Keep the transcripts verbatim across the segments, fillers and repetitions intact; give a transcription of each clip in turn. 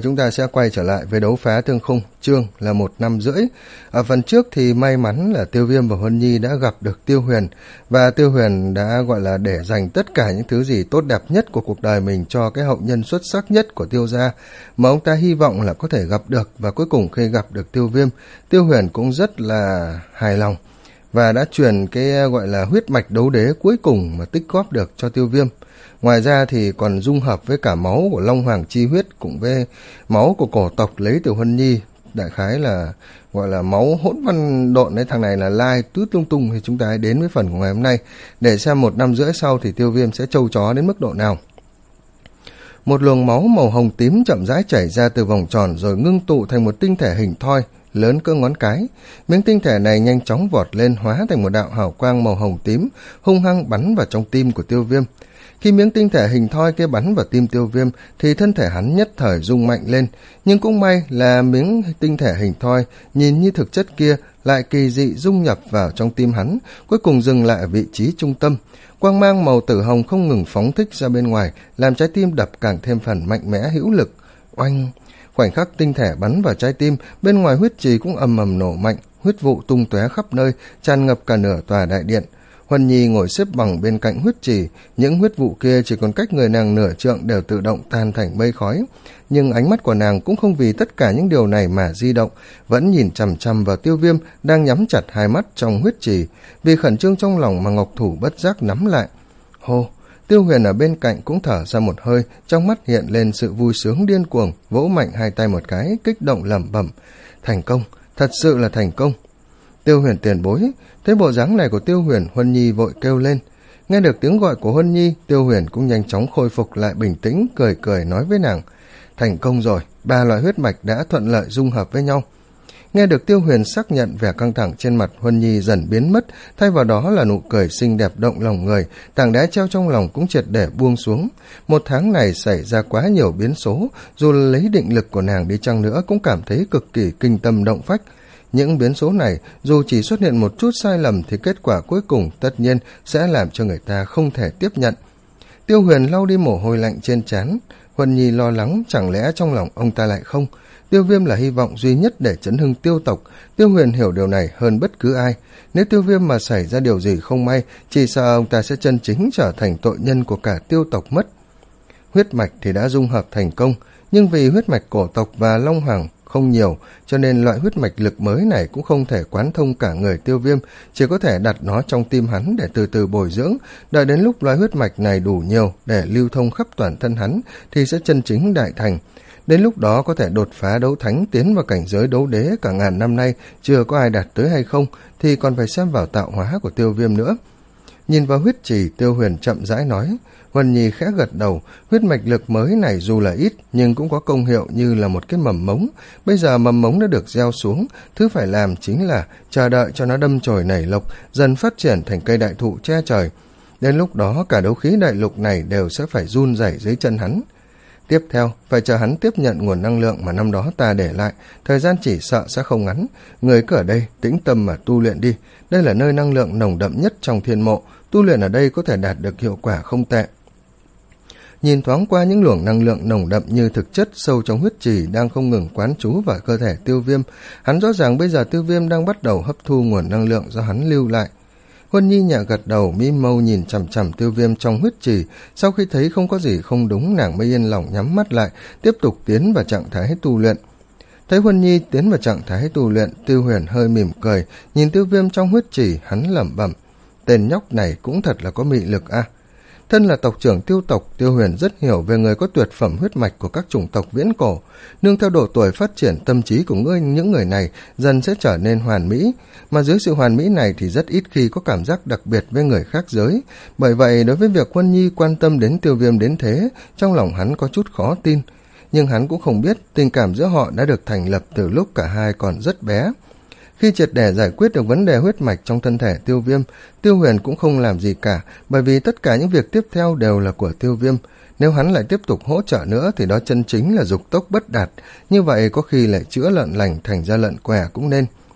chúng ta sẽ quay trở lại với đấu phá thương khung, chương là một năm rưỡi. Ở phần trước thì may mắn là Tiêu Viêm và Huân Nhi đã gặp được Tiêu Huyền, và Tiêu Huyền đã gọi là để dành tất cả những thứ gì tốt đẹp nhất của cuộc đời mình cho cái hậu nhân xuất sắc nhất của Tiêu gia mà ông ta hy vọng là có thể gặp được. Và cuối cùng khi gặp được Tiêu Viêm, Tiêu Huyền cũng rất là hài lòng và đã truyền cái gọi là huyết mạch đấu đế cuối cùng mà tích góp được cho Tiêu Viêm. Ngoài ra thì còn dung hợp với cả máu của Long Hoàng chi huyết cùng với máu của cổ tộc lấy từ Huân Nhi, đại khái là gọi là máu hỗn văn độn đấy. Thằng này là lai tứ tung tung. Thì chúng ta hãy đến với phần của ngày hôm nay để xem một năm rưỡi sau thì Tiêu Viêm sẽ trâu chó đến mức độ nào. Một luồng máu màu hồng tím chậm rãi chảy ra từ vòng tròn rồi ngưng tụ thành một tinh thể hình thoi lớn cỡ ngón cái. Miếng tinh thể này nhanh chóng vọt lên, hóa thành một đạo hào quang màu hồng tím hung hăng bắn vào trong tim của Tiêu Viêm. Khi miếng tinh thể hình thoi kia bắn vào tim Tiêu Viêm thì thân thể hắn nhất thời rung mạnh lên, nhưng cũng may là miếng tinh thể hình thoi nhìn như thực chất kia lại kỳ dị dung nhập vào trong tim hắn, cuối cùng dừng lại ở vị trí trung tâm. Quang mang màu tử hồng không ngừng phóng thích ra bên ngoài, làm trái tim đập càng thêm phần mạnh mẽ hữu lực. Oanh! Khoảnh khắc tinh thể bắn vào trái tim, bên ngoài huyết trì cũng ầm ầm nổ mạnh, huyết vụ tung tóe khắp nơi, tràn ngập cả nửa tòa đại điện. Huân Nhi ngồi xếp bằng bên cạnh huyết trì, những huyết vụ kia chỉ còn cách người nàng nửa trượng đều tự động tan thành mây khói. Nhưng ánh mắt của nàng cũng không vì tất cả những điều này mà di động, vẫn nhìn chằm chằm vào Tiêu Viêm đang nhắm chặt hai mắt trong huyết trì. Vì khẩn trương trong lòng mà ngọc thủ bất giác nắm lại. Hô! Tiêu Huyền ở bên cạnh cũng thở ra một hơi, trong mắt hiện lên sự vui sướng điên cuồng, vỗ mạnh hai tay một cái, kích động lẩm bẩm: thành công, thật sự là thành công. Tiêu Huyền tiền bối. Thấy bộ dáng này của Tiêu Huyền, Huân Nhi vội kêu lên. Nghe được tiếng gọi của Huân Nhi, Tiêu Huyền cũng nhanh chóng khôi phục lại bình tĩnh, cười cười nói với nàng: thành công rồi, ba loại huyết mạch đã thuận lợi dung hợp với nhau. Nghe được Tiêu Huyền xác nhận, vẻ căng thẳng trên mặt Huân Nhi dần biến mất, thay vào đó là nụ cười xinh đẹp động lòng người, tảng đá treo trong lòng cũng triệt để buông xuống. Một tháng này xảy ra quá nhiều biến số, dù lấy định lực của nàng đi chăng nữa cũng cảm thấy cực kỳ kinh tâm động phách. Những biến số này dù chỉ xuất hiện một chút sai lầm thì kết quả cuối cùng tất nhiên sẽ làm cho người ta không thể tiếp nhận. Tiêu Huyền lau đi mồ hôi lạnh trên trán. Huân Nhi lo lắng chẳng lẽ trong lòng ông ta lại không. Tiêu Viêm là hy vọng duy nhất để chấn hưng Tiêu tộc. Tiêu Huyền hiểu điều này hơn bất cứ ai. Nếu Tiêu Viêm mà xảy ra điều gì không may, chỉ sợ ông ta sẽ chân chính trở thành tội nhân của cả Tiêu tộc mất. Huyết mạch thì đã dung hợp thành công, nhưng vì huyết mạch cổ tộc và Long Hoàng không nhiều, cho nên loại huyết mạch lực mới này cũng không thể quán thông cả người Tiêu Viêm, chỉ có thể đặt nó trong tim hắn để từ từ bồi dưỡng. Đợi đến lúc loại huyết mạch này đủ nhiều để lưu thông khắp toàn thân hắn thì sẽ chân chính đại thành. Đến lúc đó có thể đột phá đấu thánh, tiến vào cảnh giới đấu đế cả ngàn năm nay chưa có ai đạt tới hay không thì còn phải xem vào tạo hóa của Tiêu Viêm nữa. Nhìn vào huyết trì, Tiêu Huyền chậm rãi nói. Huân Nhi khẽ gật đầu. Huyết mạch lực mới này dù là ít nhưng cũng có công hiệu như là một cái mầm mống. Bây giờ mầm mống đã được gieo xuống, thứ phải làm chính là chờ đợi cho nó đâm chồi nảy lộc, dần phát triển thành cây đại thụ che trời. Đến lúc đó cả đấu khí đại lục này đều sẽ phải run rẩy dưới chân hắn. Tiếp theo, phải chờ hắn tiếp nhận nguồn năng lượng mà năm đó ta để lại, thời gian chỉ sợ sẽ không ngắn. Người cứ ở đây, tĩnh tâm mà tu luyện đi. Đây là nơi năng lượng nồng đậm nhất trong thiên mộ, tu luyện ở đây có thể đạt được hiệu quả không tệ. Nhìn thoáng qua những luồng năng lượng nồng đậm như thực chất sâu trong huyết trì đang không ngừng quán trú vào cơ thể Tiêu Viêm, hắn rõ ràng bây giờ Tiêu Viêm đang bắt đầu hấp thu nguồn năng lượng do hắn lưu lại. Huân Nhi nhẹ gật đầu, mí mâu nhìn chằm chằm Tiêu Viêm trong huyết trì. Sau khi thấy không có gì không đúng, nàng mới yên lòng nhắm mắt lại, tiếp tục tiến vào trạng thái tu luyện. Thấy Huân Nhi tiến vào trạng thái tu luyện, Tiêu Huyền hơi mỉm cười, nhìn Tiêu Viêm trong huyết trì, hắn lẩm bẩm: tên nhóc này cũng thật là có mị lực a. À. Thân là tộc trưởng Tiêu tộc, Tiêu Huyền rất hiểu về người có tuyệt phẩm huyết mạch của các chủng tộc viễn cổ. Nương theo độ tuổi phát triển, tâm trí của ngươi những người này dần sẽ trở nên hoàn mỹ, mà dưới sự hoàn mỹ này thì rất ít khi có cảm giác đặc biệt với người khác giới. Bởi vậy đối với việc Huân Nhi quan tâm đến Tiêu Viêm đến thế, trong lòng hắn có chút khó tin. Nhưng hắn cũng không biết tình cảm giữa họ đã được thành lập từ lúc cả hai còn rất bé. Khi triệt để giải quyết được vấn đề huyết mạch trong thân thể Tiêu Viêm, Tiêu Huyền cũng không làm gì cả, bởi vì tất cả những việc tiếp theo đều là của Tiêu Viêm. Nếu hắn lại tiếp tục hỗ trợ nữa thì đó chân chính là dục tốc bất đạt, như vậy có khi lại chữa lợn lành thành ra lợn què cũng nên.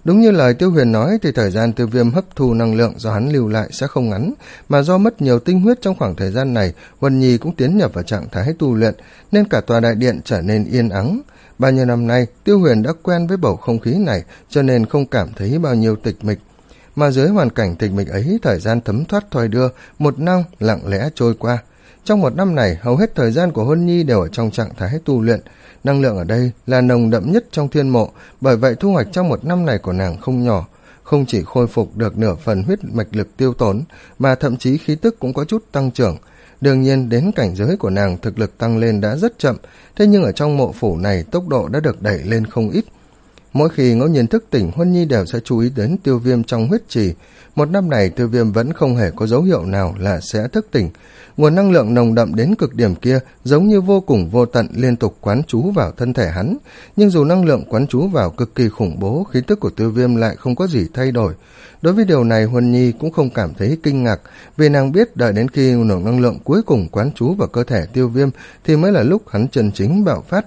Đúng như lời Tiêu Huyền nói thì thời gian Tiêu Viêm hấp thu năng lượng do hắn lưu lại sẽ không ngắn, mà do mất nhiều tinh huyết trong khoảng thời gian này, Huân Nhi cũng tiến nhập vào trạng thái tu luyện, nên cả tòa đại điện trở nên yên ắng. Bao nhiêu năm nay, Tiêu Huyền đã quen với bầu không khí này, cho nên không cảm thấy bao nhiêu tịch mịch. Mà dưới hoàn cảnh tịch mịch ấy, thời gian thấm thoát thoi đưa, một năm lặng lẽ trôi qua. Trong một năm này, hầu hết thời gian của Huân Nhi đều ở trong trạng thái tu luyện. Năng lượng ở đây là nồng đậm nhất trong thiên mộ, bởi vậy thu hoạch trong một năm này của nàng không nhỏ. Không chỉ khôi phục được nửa phần huyết mạch lực tiêu tốn, mà thậm chí khí tức cũng có chút tăng trưởng. Đương nhiên, đến cảnh giới của nàng thực lực tăng lên đã rất chậm, thế nhưng ở trong mộ phủ này tốc độ đã được đẩy lên không ít. Mỗi khi ngẫu nhiên thức tỉnh, Huân Nhi đều sẽ chú ý đến Tiêu Viêm trong huyết trì. Một năm này, Tiêu Viêm vẫn không hề có dấu hiệu nào là sẽ thức tỉnh. Nguồn năng lượng nồng đậm đến cực điểm kia giống như vô cùng vô tận liên tục quán trú vào thân thể hắn. Nhưng dù năng lượng quán trú vào cực kỳ khủng bố, khí tức của Tiêu Viêm lại không có gì thay đổi. Đối với điều này, Huân Nhi cũng không cảm thấy kinh ngạc, vì nàng biết đợi đến khi nguồn năng lượng cuối cùng quán trú vào cơ thể Tiêu Viêm thì mới là lúc hắn chân chính bạo phát.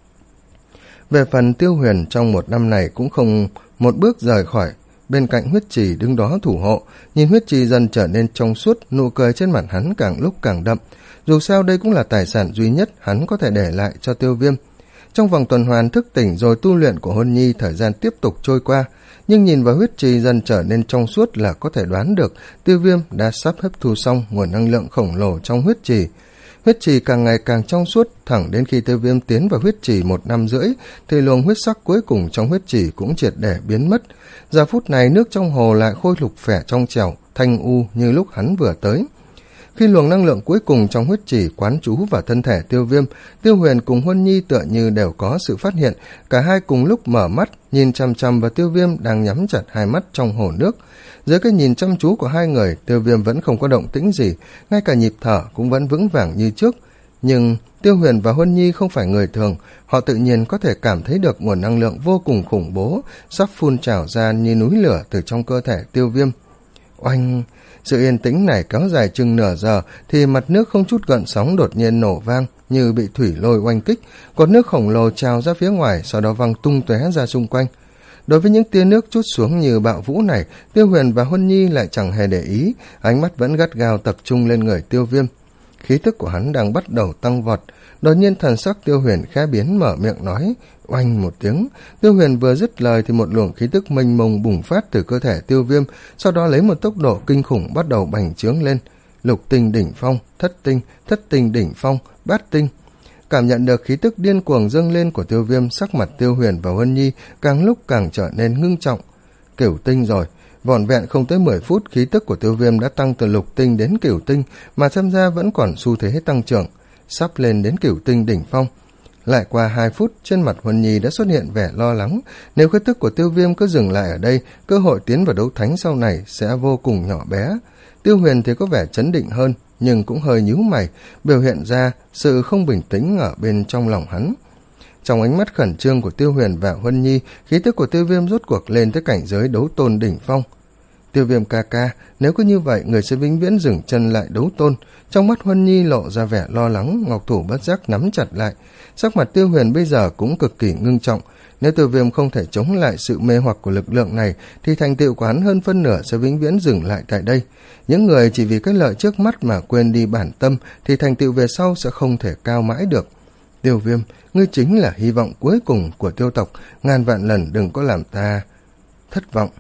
Về phần Tiêu Huyền, trong một năm này cũng không một bước rời khỏi bên cạnh huyết trì đứng đó thủ hộ. Nhìn huyết trì dần trở nên trong suốt, nụ cười trên mặt hắn càng lúc càng đậm. Dù sao đây cũng là tài sản duy nhất hắn có thể để lại cho Tiêu Viêm. Trong vòng tuần hoàn thức tỉnh rồi tu luyện của Huân Nhi, thời gian tiếp tục trôi qua, nhưng nhìn vào huyết trì dần trở nên trong suốt là có thể đoán được Tiêu Viêm đã sắp hấp thu xong nguồn năng lượng khổng lồ trong huyết trì. Huyết trì càng ngày càng trong suốt, thẳng đến khi Tiêu Viêm tiến vào huyết trì một năm rưỡi thì luồng huyết sắc cuối cùng trong huyết trì cũng triệt để biến mất. Giờ phút này nước trong hồ lại khôi lục phẻ trong trẻo, thanh u như lúc hắn vừa tới. Khi luồng năng lượng cuối cùng trong huyết trì quán trú vào thân thể Tiêu Viêm, Tiêu Huyền cùng Huân Nhi tựa như đều có sự phát hiện, cả hai cùng lúc mở mắt, nhìn chằm chằm vào Tiêu Viêm đang nhắm chặt hai mắt trong hồ nước. Dưới cái nhìn chăm chú của hai người, Tiêu Viêm vẫn không có động tĩnh gì, ngay cả nhịp thở cũng vẫn vững vàng như trước. Nhưng Tiêu Huyền và Huân Nhi không phải người thường, họ tự nhiên có thể cảm thấy được nguồn năng lượng vô cùng khủng bố sắp phun trào ra như núi lửa từ trong cơ thể Tiêu Viêm. Oanh! Sự yên tĩnh này kéo dài chừng nửa giờ thì mặt nước không chút gợn sóng đột nhiên nổ vang như bị thủy lôi oanh kích, cột nước khổng lồ trào ra phía ngoài, sau đó văng tung tóe ra xung quanh. Đối với những tia nước trút xuống như bạo vũ này, Tiêu Huyền và Huân Nhi lại chẳng hề để ý, ánh mắt vẫn gắt gao tập trung lên người Tiêu Viêm. Khí tức của hắn đang bắt đầu tăng vọt. Đột nhiên thần sắc Tiêu Huyền khẽ biến, mở miệng nói. Oanh một tiếng, Tiêu Huyền vừa dứt lời thì một luồng khí tức mênh mông bùng phát từ cơ thể Tiêu Viêm, sau đó lấy một tốc độ kinh khủng bắt đầu bành trướng lên. Lục tinh đỉnh phong, thất tinh, thất tinh đỉnh phong, bát tinh. Cảm nhận được khí tức điên cuồng dâng lên của Tiêu Viêm, sắc mặt Tiêu Huyền và Huân Nhi càng lúc càng trở nên ngưng trọng. Cửu tinh rồi. Vỏn vẹn không tới mười phút, khí tức của Tiêu Viêm đã tăng từ lục tinh đến cửu tinh, mà xem ra vẫn còn xu thế tăng trưởng, sắp lên đến cửu tinh đỉnh phong. Lại qua hai phút, trên mặt Huân Nhi đã xuất hiện vẻ lo lắng. Nếu khí tức của Tiêu Viêm cứ dừng lại ở đây, cơ hội tiến vào đấu thánh sau này sẽ vô cùng nhỏ bé. Tiêu Huyền thì có vẻ trấn định hơn, nhưng cũng hơi nhíu mày, biểu hiện ra sự không bình tĩnh ở bên trong lòng hắn. Trong ánh mắt khẩn trương của Tiêu Huyền và Huân Nhi, khí tức của Tiêu Viêm rốt cuộc lên tới cảnh giới đấu tôn đỉnh phong. Tiêu Viêm ca ca, nếu cứ như vậy người sẽ vĩnh viễn dừng chân lại đấu tôn. Trong mắt Huân Nhi lộ ra vẻ lo lắng, ngọc thủ bất giác nắm chặt lại. Sắc mặt Tiêu Huyền bây giờ cũng cực kỳ ngưng trọng. Nếu Tiêu Viêm không thể chống lại sự mê hoặc của lực lượng này thì thành tựu của hắn hơn phân nửa sẽ vĩnh viễn dừng lại tại đây. Những người chỉ vì cái lợi trước mắt mà quên đi bản tâm thì thành tựu về sau sẽ không thể cao mãi được. Tiêu Viêm, ngươi chính là hy vọng cuối cùng của tiêu tộc, ngàn vạn lần đừng có làm ta thất vọng.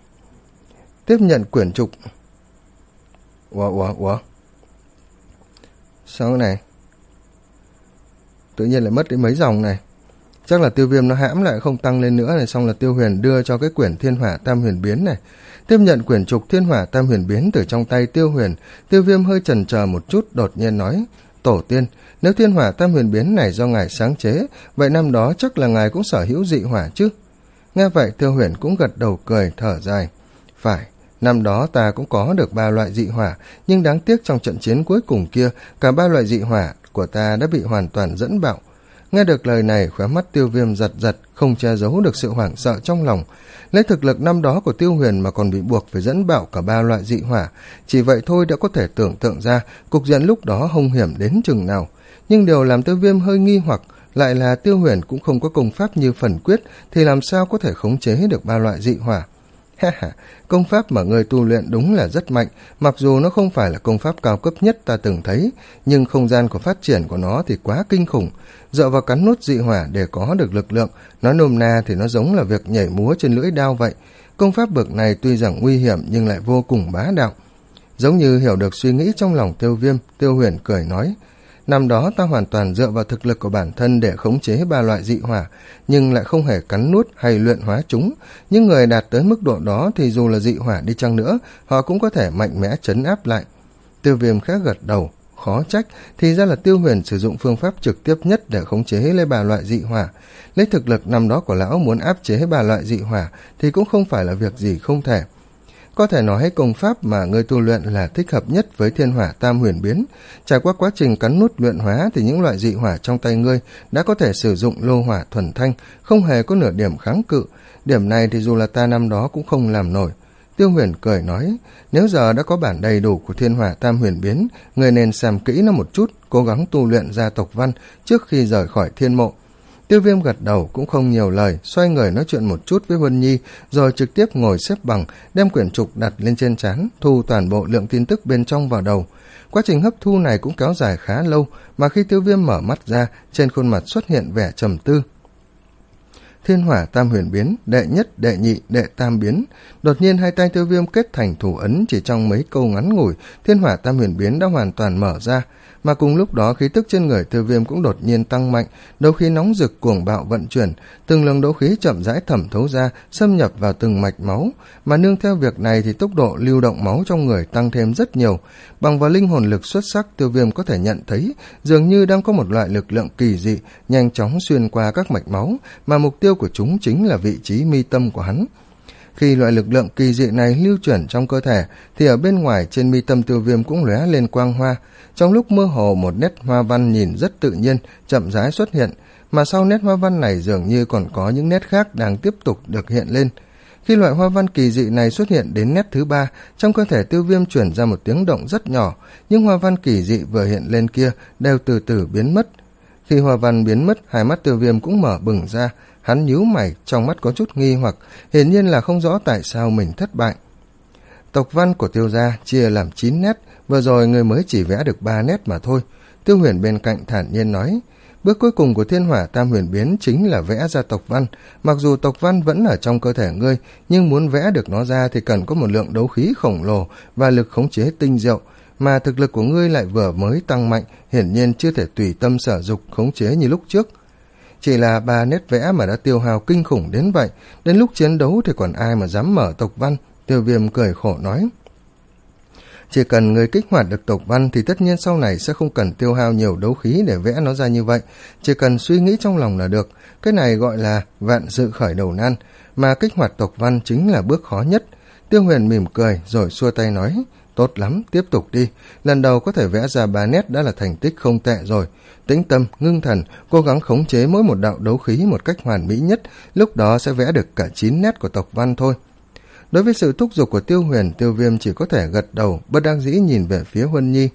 Tiếp nhận quyển trục. Ủa, ủa, ủa? Sao cái này? Tự nhiên lại mất đến mấy dòng này. Chắc là Tiêu Viêm nó hãm lại không tăng lên nữa này, xong là Tiêu Huyền đưa cho cái quyển Thiên Hỏa Tam Huyền Biến này. Tiếp nhận quyển trục Thiên Hỏa Tam Huyền Biến từ trong tay Tiêu Huyền, Tiêu Viêm hơi chần chờ một chút, đột nhiên nói. Tổ tiên, nếu Thiên Hỏa Tam Huyền Biến này do ngài sáng chế, vậy năm đó chắc là ngài cũng sở hữu dị hỏa chứ? Nghe vậy Tiêu Huyền cũng gật đầu cười, thở dài. Phải, năm đó ta cũng có được ba loại dị hỏa, nhưng đáng tiếc trong trận chiến cuối cùng kia, cả ba loại dị hỏa của ta đã bị hoàn toàn dẫn bạo. Nghe được lời này, khóe mắt Tiêu Viêm giật giật, không che giấu được sự hoảng sợ trong lòng. Lấy thực lực năm đó của Tiêu Huyền mà còn bị buộc phải dẫn bạo cả ba loại dị hỏa, chỉ vậy thôi đã có thể tưởng tượng ra cục diện lúc đó hung hiểm đến chừng nào. Nhưng điều làm Tiêu Viêm hơi nghi hoặc lại là Tiêu Huyền cũng không có công pháp như phần quyết, thì làm sao có thể khống chế được ba loại dị hỏa. Ha ha, công pháp mà ngươi tu luyện đúng là rất mạnh, mặc dù nó không phải là công pháp cao cấp nhất ta từng thấy, nhưng không gian của phát triển của nó thì quá kinh khủng. Dựa vào cắn nút dị hỏa để có được lực lượng, nói nôm na thì nó giống là việc nhảy múa trên lưỡi đao vậy. Công pháp bậc này tuy rằng nguy hiểm nhưng lại vô cùng bá đạo. Giống như hiểu được suy nghĩ trong lòng Tiêu Viêm, Tiêu Huyền cười nói, năm đó ta hoàn toàn dựa vào thực lực của bản thân để khống chế ba loại dị hỏa, nhưng lại không hề cắn nuốt hay luyện hóa chúng. Những người đạt tới mức độ đó thì dù là dị hỏa đi chăng nữa, họ cũng có thể mạnh mẽ trấn áp lại. Tiêu Viêm khẽ gật đầu, khó trách, thì ra là Tiêu Huyền sử dụng phương pháp trực tiếp nhất để khống chế lấy ba loại dị hỏa. Lấy thực lực năm đó của lão muốn áp chế ba loại dị hỏa thì cũng không phải là việc gì không thể. Có thể nói công pháp mà ngươi tu luyện là thích hợp nhất với thiên hỏa tam huyền biến. Trải qua quá trình cắn nút luyện hóa thì những loại dị hỏa trong tay ngươi đã có thể sử dụng lô hỏa thuần thanh, không hề có nửa điểm kháng cự. Điểm này thì dù là ta năm đó cũng không làm nổi. Tiêu Huyền cười nói, nếu giờ đã có bản đầy đủ của thiên hỏa tam huyền biến, ngươi nên xem kỹ nó một chút, cố gắng tu luyện ra tộc văn trước khi rời khỏi thiên mộ. Tiêu Viêm gật đầu cũng không nhiều lời, xoay người nói chuyện một chút với Huân Nhi, rồi trực tiếp ngồi xếp bằng, đem quyển trục đặt lên trên trán, thu toàn bộ lượng tin tức bên trong vào đầu. Quá trình hấp thu này cũng kéo dài khá lâu, mà khi Tiêu Viêm mở mắt ra, trên khuôn mặt xuất hiện vẻ trầm tư. Thiên hỏa tam huyền biến, đệ nhất, đệ nhị, đệ tam biến. Đột nhiên hai tay Tiêu Viêm kết thành thủ ấn, chỉ trong mấy câu ngắn ngủi, thiên hỏa tam huyền biến đã hoàn toàn mở ra. Mà cùng lúc đó khí tức trên người Tiêu Viêm cũng đột nhiên tăng mạnh, đấu khí nóng rực cuồng bạo vận chuyển, từng luồng đấu khí chậm rãi thẩm thấu ra, xâm nhập vào từng mạch máu, mà nương theo việc này thì tốc độ lưu động máu trong người tăng thêm rất nhiều. Bằng vào linh hồn lực xuất sắc, Tiêu Viêm có thể nhận thấy dường như đang có một loại lực lượng kỳ dị nhanh chóng xuyên qua các mạch máu, mà mục tiêu của chúng chính là vị trí mi tâm của hắn. Khi loại lực lượng kỳ dị này lưu chuyển trong cơ thể thì ở bên ngoài trên mi tâm Tiêu Viêm cũng lóe lên quang hoa. Trong lúc mơ hồ, một nét hoa văn nhìn rất tự nhiên chậm rãi xuất hiện, mà sau nét hoa văn này dường như còn có những nét khác đang tiếp tục được hiện lên. Khi loại hoa văn kỳ dị này xuất hiện đến nét thứ ba, trong cơ thể Tiêu Viêm chuyển ra một tiếng động rất nhỏ, những hoa văn kỳ dị vừa hiện lên kia đều từ từ biến mất. Khi hoa văn biến mất, hai mắt Tiêu Viêm cũng mở bừng ra, hắn nhíu mày, trong mắt có chút nghi hoặc, hiển nhiên là không rõ tại sao mình thất bại. Tộc văn của Tiêu gia chia làm chín nét, vừa rồi người mới chỉ vẽ được ba nét mà thôi. Tiêu Huyền bên cạnh thản nhiên nói, bước cuối cùng của thiên hỏa tam huyền biến chính là vẽ ra tộc văn. Mặc dù tộc văn vẫn ở trong cơ thể ngươi, nhưng muốn vẽ được nó ra thì cần có một lượng đấu khí khổng lồ và lực khống chế tinh diệu, mà thực lực của ngươi lại vừa mới tăng mạnh, hiển nhiên chưa thể tùy tâm sở dục khống chế như lúc trước. Chỉ là ba nét vẽ mà đã tiêu hao kinh khủng đến vậy, đến lúc chiến đấu thì còn ai mà dám mở tộc văn. Tiêu Viêm cười khổ nói, chỉ cần người kích hoạt được tộc văn thì tất nhiên sau này sẽ không cần tiêu hao nhiều đấu khí để vẽ nó ra như vậy, chỉ cần suy nghĩ trong lòng là được. Cái này gọi là vạn sự khởi đầu nan, mà kích hoạt tộc văn chính là bước khó nhất. Tiêu Huyền mỉm cười rồi xua tay nói, tốt lắm, tiếp tục đi, lần đầu có thể vẽ ra ba nét đã là thành tích không tệ rồi. Tĩnh tâm, ngưng thần, cố gắng khống chế mỗi một đạo đấu khí một cách hoàn mỹ nhất, lúc đó sẽ vẽ được cả chín nét của tộc văn thôi. Đối với sự thúc giục của Tiêu Huyền, Tiêu Viêm chỉ có thể gật đầu, bất đắc dĩ nhìn về phía Huân Nhi.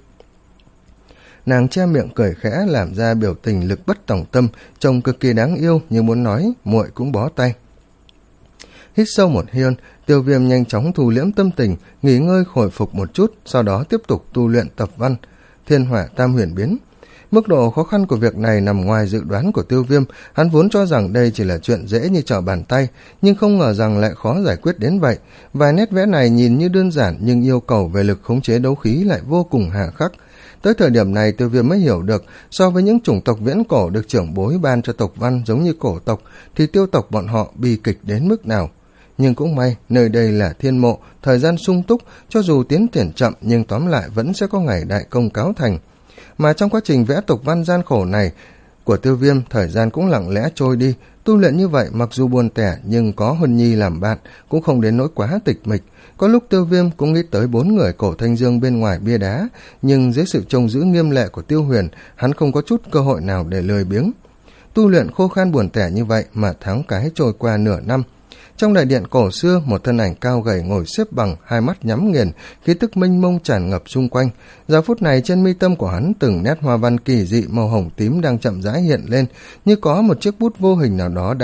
Nàng che miệng cười khẽ, làm ra biểu tình lực bất tòng tâm, trông cực kỳ đáng yêu, như muốn nói muội cũng bó tay. Hít sâu một hơi, Tiêu Viêm nhanh chóng thu liễm tâm tình, nghỉ ngơi khôi phục một chút, sau đó tiếp tục tu luyện tập văn thiên hỏa tam huyền biến. Mức độ khó khăn của việc này nằm ngoài dự đoán của Tiêu Viêm, hắn vốn cho rằng đây chỉ là chuyện dễ như trở bàn tay, nhưng không ngờ rằng lại khó giải quyết đến vậy. Vài nét vẽ này nhìn như đơn giản nhưng yêu cầu về lực khống chế đấu khí lại vô cùng hà khắc. Tới thời điểm này Tiêu Viêm mới hiểu được, so với những chủng tộc viễn cổ được trưởng bối ban cho tộc văn giống như cổ tộc, thì tiêu tộc bọn họ bi kịch đến mức nào. Nhưng cũng may, nơi đây là thiên mộ, thời gian sung túc, cho dù tiến triển chậm nhưng tóm lại vẫn sẽ có ngày đại công cáo thành. Mà trong quá trình vẽ tộc văn gian khổ này của Tiêu Viêm, thời gian cũng lặng lẽ trôi đi. Tu luyện như vậy mặc dù buồn tẻ nhưng có Huân Nhi làm bạn cũng không đến nỗi quá tịch mịch. Có lúc Tiêu Viêm cũng nghĩ tới bốn người cổ thanh dương bên ngoài bia đá, nhưng dưới sự trông giữ nghiêm lệ của Tiêu Huyền, hắn không có chút cơ hội nào để lười biếng. Tu luyện khô khan buồn tẻ như vậy mà tháng cái trôi qua nửa năm. Trong đại điện cổ xưa, một thân ảnh cao gầy ngồi xếp bằng, hai mắt nhắm nghiền, khí tức mênh mông tràn ngập xung quanh. Giờ phút này trên mi tâm của hắn, từng nét hoa văn kỳ dị màu hồng tím đang chậm rãi hiện lên, như có một chiếc bút vô hình nào đó đang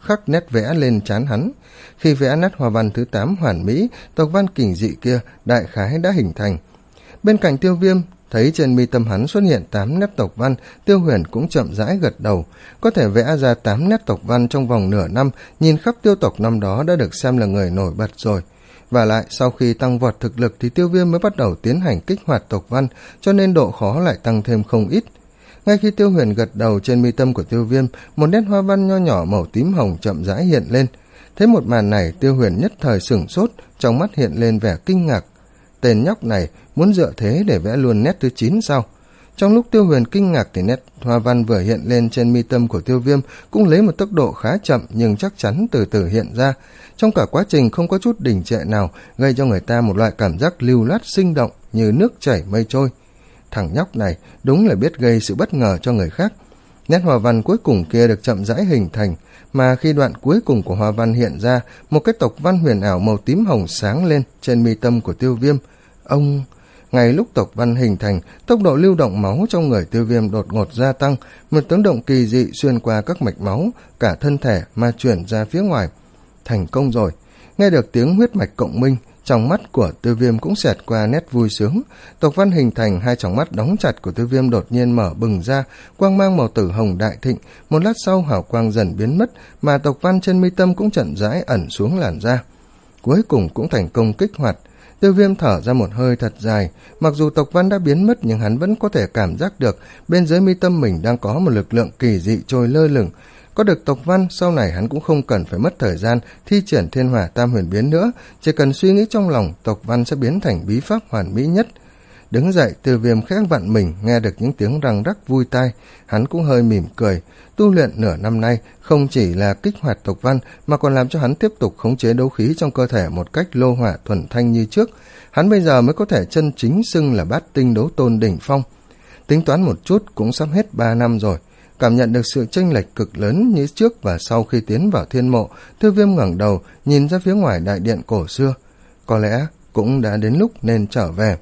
khắc nét vẽ lên trán hắn. Khi vẽ nét hoa văn thứ tám hoàn mỹ, tộc văn kỳ dị kia đại khái đã hình thành. Bên cạnh Tiêu Viêm, thấy trên mi tâm hắn xuất hiện tám nét tộc văn, Tiêu Huyền cũng chậm rãi gật đầu. Có thể vẽ ra tám nét tộc văn trong vòng nửa năm, nhìn khắp tiêu tộc năm đó đã được xem là người nổi bật rồi. Và lại, sau khi tăng vọt thực lực thì Tiêu Viêm mới bắt đầu tiến hành kích hoạt tộc văn, cho nên độ khó lại tăng thêm không ít. Ngay khi Tiêu Huyền gật đầu, trên mi tâm của Tiêu Viêm, một nét hoa văn nho nhỏ màu tím hồng chậm rãi hiện lên. Thấy một màn này, Tiêu Huyền nhất thời sửng sốt, trong mắt hiện lên vẻ kinh ngạc. Tên nhóc này muốn dựa thế để vẽ luôn nét thứ chín sao? Trong lúc Tiêu Huyền kinh ngạc thì nét hoa văn vừa hiện lên trên mi tâm của Tiêu Viêm cũng lấy một tốc độ khá chậm nhưng chắc chắn từ từ hiện ra. Trong cả quá trình không có chút đình trệ nào, gây cho người ta một loại cảm giác lưu loát sinh động như nước chảy mây trôi. Thằng nhóc này đúng là biết gây sự bất ngờ cho người khác. Nét hoa văn cuối cùng kia được chậm rãi hình thành, mà khi đoạn cuối cùng của hoa văn hiện ra, một cái tộc văn huyền ảo màu tím hồng sáng lên trên mi tâm của Tiêu Viêm. Ông... Ngay lúc tộc văn hình thành, tốc độ lưu động máu trong người Tiêu Viêm đột ngột gia tăng, một tiếng động kỳ dị xuyên qua các mạch máu, cả thân thể mà chuyển ra phía ngoài. Thành công rồi. Nghe được tiếng huyết mạch cộng minh, trong mắt của Tiêu Viêm cũng xẹt qua nét vui sướng. Tộc văn hình thành, hai tròng mắt đóng chặt của Tiêu Viêm đột nhiên mở bừng ra, quang mang màu tử hồng đại thịnh. Một lát sau hào quang dần biến mất, mà tộc văn trên mi tâm cũng chậm rãi ẩn xuống làn da. Cuối cùng cũng thành công kích hoạt. Tiêu Viêm thở ra một hơi thật dài, mặc dù tộc văn đã biến mất nhưng hắn vẫn có thể cảm giác được bên dưới mi tâm mình đang có một lực lượng kỳ dị trôi lơ lửng. Có được tộc văn, sau này hắn cũng không cần phải mất thời gian thi triển thiên hỏa tam huyền biến nữa, chỉ cần suy nghĩ trong lòng, tộc văn sẽ biến thành bí pháp hoàn mỹ nhất. Đứng dậy, Tiêu Viêm khẽ vặn mình, nghe được những tiếng răng rắc vui tai, hắn cũng hơi mỉm cười. Tu luyện nửa năm nay không chỉ là kích hoạt tộc văn mà còn làm cho hắn tiếp tục khống chế đấu khí trong cơ thể một cách lô hỏa thuần thanh như trước. Hắn bây giờ mới có thể chân chính xưng là bát tinh đấu tôn đỉnh phong. Tính toán một chút cũng sắp hết ba năm rồi. Cảm nhận được sự chênh lệch cực lớn như trước và sau khi tiến vào thiên mộ, Tiêu Viêm ngẩng đầu nhìn ra phía ngoài đại điện cổ xưa. Có lẽ cũng đã đến lúc nên trở về.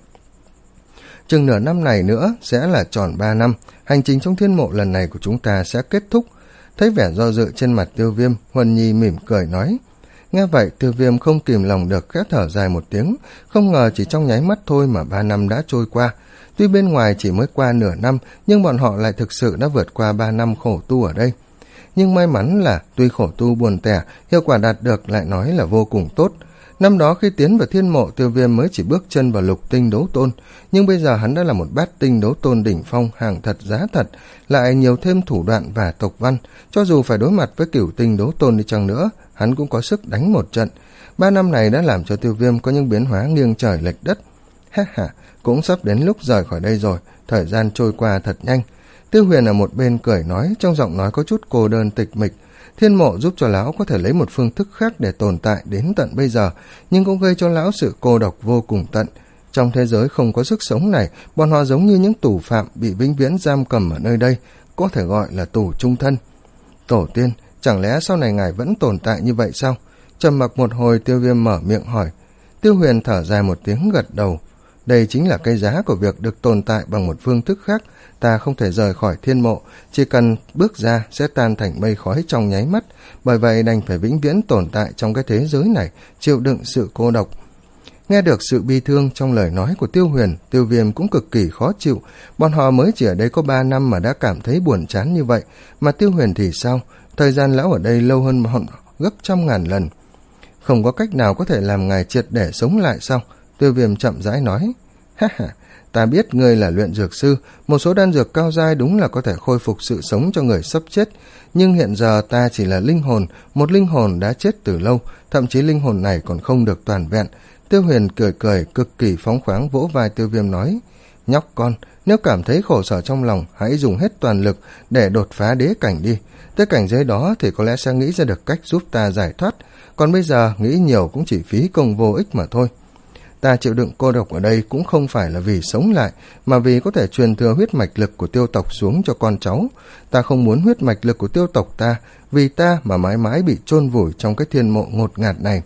Chừng nửa năm này nữa sẽ là tròn ba năm, hành trình trong thiên mộ lần này của chúng ta sẽ kết thúc. Thấy vẻ do dự trên mặt Tiêu Viêm, Huân Nhi mỉm cười nói. Nghe vậy, Tiêu Viêm không kìm lòng được khẽ thở dài một tiếng, không ngờ chỉ trong nháy mắt thôi mà ba năm đã trôi qua. Tuy bên ngoài chỉ mới qua nửa năm, nhưng bọn họ lại thực sự đã vượt qua ba năm khổ tu ở đây. Nhưng may mắn là tuy khổ tu buồn tẻ, hiệu quả đạt được lại nói là vô cùng tốt. Năm đó khi tiến vào thiên mộ, Tiêu Viêm mới chỉ bước chân vào lục tinh đấu tôn, nhưng bây giờ hắn đã là một bát tinh đấu tôn đỉnh phong, hàng thật giá thật, lại nhiều thêm thủ đoạn và tộc văn. Cho dù phải đối mặt với cửu tinh đấu tôn đi chăng nữa, hắn cũng có sức đánh một trận. Ba năm này đã làm cho Tiêu Viêm có những biến hóa nghiêng trời lệch đất. Ha ha, cũng sắp đến lúc rời khỏi đây rồi, thời gian trôi qua thật nhanh. Tiêu Huyền ở một bên cười nói, trong giọng nói có chút cô đơn tịch mịch. Thiên mộ giúp cho lão có thể lấy một phương thức khác để tồn tại đến tận bây giờ, nhưng cũng gây cho lão sự cô độc vô cùng tận. Trong thế giới không có sức sống này, bọn họ giống như những tù phạm bị vĩnh viễn giam cầm ở nơi đây, có thể gọi là tù chung thân. Tổ tiên, chẳng lẽ sau này ngài vẫn tồn tại như vậy sao? Trầm mặc một hồi, Tiêu Viêm mở miệng hỏi. Tiêu Huyền thở dài một tiếng gật đầu. Đây chính là cái giá của việc được tồn tại bằng một phương thức khác. Ta không thể rời khỏi thiên mộ, chỉ cần bước ra sẽ tan thành mây khói trong nháy mắt, bởi vậy đành phải vĩnh viễn tồn tại trong cái thế giới này, chịu đựng sự cô độc. Nghe được sự bi thương trong lời nói của Tiêu Huyền, Tiêu Viêm cũng cực kỳ khó chịu. Bọn họ mới chỉ ở đây có ba năm mà đã cảm thấy buồn chán như vậy, mà Tiêu Huyền thì sao? Thời gian lão ở đây lâu hơn bọn gấp trăm ngàn lần. Không có cách nào có thể làm ngài triệt để sống lại sao? Tiêu Viêm chậm rãi nói. Ha ha, ta biết ngươi là luyện dược sư, một số đan dược cao giai đúng là có thể khôi phục sự sống cho người sắp chết, nhưng hiện giờ ta chỉ là linh hồn, một linh hồn đã chết từ lâu, thậm chí linh hồn này còn không được toàn vẹn. Tiêu Huyền cười cười, cực kỳ phóng khoáng vỗ vai Tiêu Viêm nói, nhóc con, nếu cảm thấy khổ sở trong lòng, hãy dùng hết toàn lực để đột phá đế cảnh đi. Tới cảnh giới đó thì có lẽ sẽ nghĩ ra được cách giúp ta giải thoát, còn bây giờ nghĩ nhiều cũng chỉ phí công vô ích mà thôi. Ta chịu đựng cô độc ở đây cũng không phải là vì sống lại, mà vì có thể truyền thừa huyết mạch lực của tiêu tộc xuống cho con cháu. Ta không muốn huyết mạch lực của tiêu tộc ta, vì ta mà mãi mãi bị chôn vùi trong cái thiên mộ ngột ngạt này.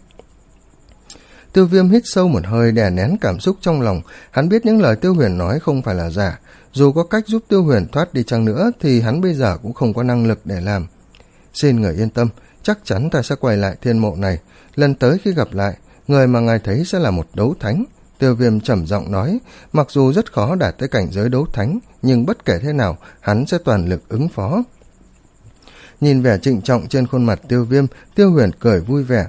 Tiêu Viêm hít sâu một hơi đè nén cảm xúc trong lòng, hắn biết những lời Tiêu Huyền nói không phải là giả. Dù có cách giúp Tiêu Huyền thoát đi chăng nữa thì hắn bây giờ cũng không có năng lực để làm. Xin người yên tâm, chắc chắn ta sẽ quay lại thiên mộ này. Lần tới khi gặp lại, người mà ngài thấy sẽ là một đấu thánh. Tiêu Viêm trầm giọng nói, mặc dù rất khó đạt tới cảnh giới đấu thánh, nhưng bất kể thế nào, hắn sẽ toàn lực ứng phó. Nhìn vẻ trịnh trọng trên khuôn mặt Tiêu Viêm, Tiêu Huyền cười vui vẻ.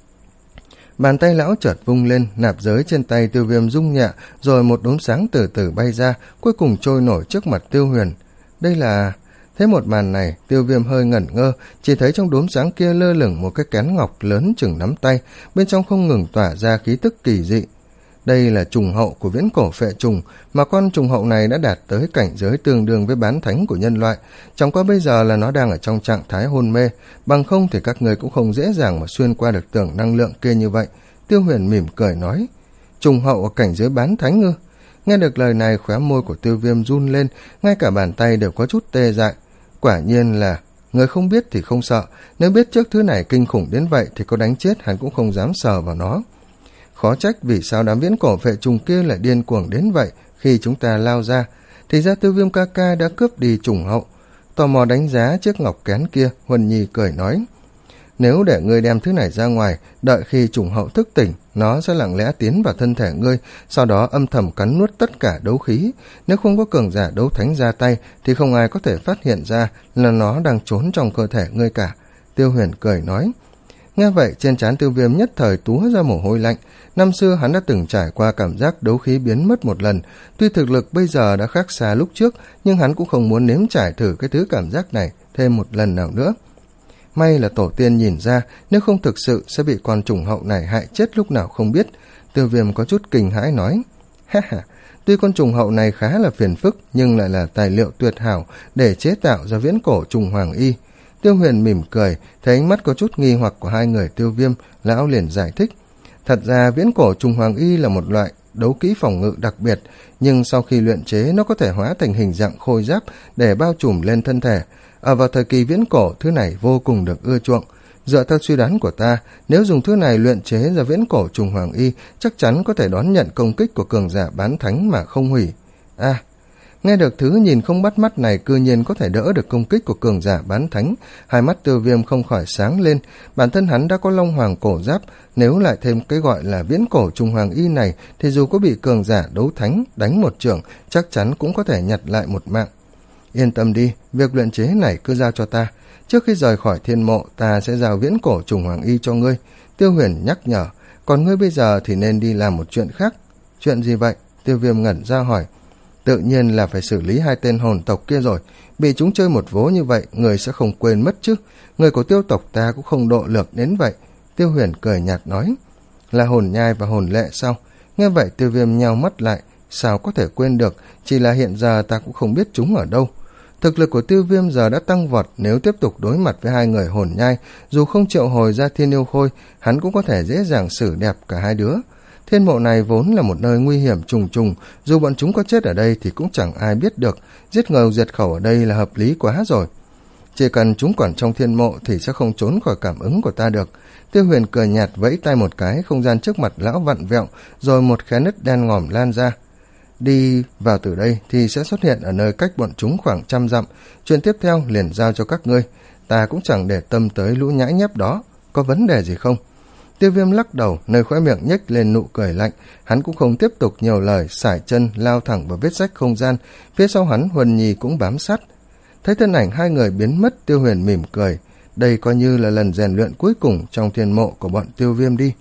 Bàn tay lão chợt vung lên, nạp giới trên tay Tiêu Viêm rung nhẹ, rồi một đốm sáng từ từ bay ra, cuối cùng trôi nổi trước mặt Tiêu Huyền. Đây là... Thế một màn này, Tiêu Viêm hơi ngẩn ngơ, chỉ thấy trong đốm sáng kia lơ lửng một cái kén ngọc lớn chừng nắm tay, bên trong không ngừng tỏa ra khí tức kỳ dị. Đây là trùng hậu của viễn cổ phệ trùng, mà con trùng hậu này đã đạt tới cảnh giới tương đương với bán thánh của nhân loại. Chẳng qua bây giờ là nó đang ở trong trạng thái hôn mê, bằng không thì các người cũng không dễ dàng mà xuyên qua được tường năng lượng kia như vậy. Tiêu Huyền mỉm cười nói, trùng hậu ở cảnh giới bán thánh ư? Nghe được lời này, khóe môi của Tiêu Viêm run lên, ngay cả bàn tay đều có chút tê dại. Quả nhiên là người không biết thì không sợ, nếu biết trước thứ này kinh khủng đến vậy thì có đánh chết hắn cũng không dám sờ vào nó. Khó trách vì sao đám viễn cổ phệ trùng kia lại điên cuồng đến vậy khi chúng ta lao ra. Thì ra Tiêu Viêm ca ca đã cướp đi trùng hậu. Tò mò đánh giá chiếc ngọc kén kia, Huân Nhi cười nói, nếu để ngươi đem thứ này ra ngoài, đợi khi trùng hậu thức tỉnh, nó sẽ lặng lẽ tiến vào thân thể ngươi, sau đó âm thầm cắn nuốt tất cả đấu khí. Nếu không có cường giả đấu thánh ra tay thì không ai có thể phát hiện ra là nó đang trốn trong cơ thể ngươi cả. Tiêu Huyền cười nói. Nghe vậy, trên trán Tiêu Viêm nhất thời túa ra mồ hôi lạnh. Năm xưa hắn đã từng trải qua cảm giác đấu khí biến mất một lần, tuy thực lực bây giờ đã khác xa lúc trước, nhưng hắn cũng không muốn nếm trải thử cái thứ cảm giác này thêm một lần nào nữa. May là tổ tiên nhìn ra, nếu không thực sự sẽ bị con trùng hậu này hại chết lúc nào không biết. Tiêu Viêm có chút kinh hãi nói, ha ha, tuy con trùng hậu này khá là phiền phức, nhưng lại là tài liệu tuyệt hảo để chế tạo ra viễn cổ trùng hoàng y. Tiêu Huyền mỉm cười, thấy ánh mắt có chút nghi hoặc của hai người Tiêu Viêm, lão liền giải thích. Thật ra viễn cổ trùng hoàng y là một loại đấu kỹ phòng ngự đặc biệt, nhưng sau khi luyện chế nó có thể hóa thành hình dạng khôi giáp để bao trùm lên thân thể. Ở vào thời kỳ viễn cổ, thứ này vô cùng được ưa chuộng. Dựa theo suy đoán của ta, nếu dùng thứ này luyện chế ra viễn cổ trùng hoàng y, chắc chắn có thể đón nhận công kích của cường giả bán thánh mà không hủy. À, nghe được thứ nhìn không bắt mắt này cư nhiên có thể đỡ được công kích của cường giả bán thánh, hai mắt Tiêu Viêm không khỏi sáng lên. Bản thân hắn đã có long hoàng cổ giáp, nếu lại thêm cái gọi là viễn cổ trùng hoàng y này thì dù có bị cường giả đấu thánh đánh một chưởng, chắc chắn cũng có thể nhặt lại một mạng. Yên tâm đi, việc luyện chế này cứ giao cho ta. Trước khi rời khỏi thiên mộ, ta sẽ giao viễn cổ trùng hoàng y cho ngươi. Tiêu Huyền nhắc nhở, còn ngươi bây giờ thì nên đi làm một chuyện khác. Chuyện gì vậy? Tiêu Viêm ngẩn ra hỏi. Tự nhiên là phải xử lý hai tên hồn tộc kia rồi. Bị chúng chơi một vố như vậy, người sẽ không quên mất chứ. Người của tiêu tộc ta cũng không độ lược đến vậy. Tiêu Huyền cười nhạt nói. Là hồn nhai và hồn lệ sao? Nghe vậy Tiêu Viêm nheo mắt lại. Sao có thể quên được, chỉ là hiện giờ ta cũng không biết chúng ở đâu. Thực lực của Tiêu Viêm giờ đã tăng vọt, nếu tiếp tục đối mặt với hai người hồn nhai, dù không triệu hồi ra thiên yêu khôi, hắn cũng có thể dễ dàng xử đẹp cả hai đứa. Thiên mộ này vốn là một nơi nguy hiểm trùng trùng, dù bọn chúng có chết ở đây thì cũng chẳng ai biết được, giết ngầu diệt khẩu ở đây là hợp lý quá rồi. Chỉ cần chúng còn trong thiên mộ thì sẽ không trốn khỏi cảm ứng của ta được. Tiêu Huyền cười nhạt vẫy tay một cái, không gian trước mặt lão vặn vẹo, rồi một khe nứt đen ngòm lan ra. Đi vào từ đây thì sẽ xuất hiện ở nơi cách bọn chúng khoảng trăm dặm. Chuyện tiếp theo liền giao cho các ngươi. Ta cũng chẳng để tâm tới lũ nhãi nhép đó. Có vấn đề gì không? Tiêu Viêm lắc đầu, nơi khóe miệng nhếch lên nụ cười lạnh. Hắn cũng không tiếp tục nhiều lời, sải chân lao thẳng vào vết rách không gian. Phía sau hắn Huân Nhi cũng bám sát. Thấy thân ảnh hai người biến mất, Tiêu Huyền mỉm cười. Đây coi như là lần rèn luyện cuối cùng trong thiên mộ của bọn Tiêu Viêm đi.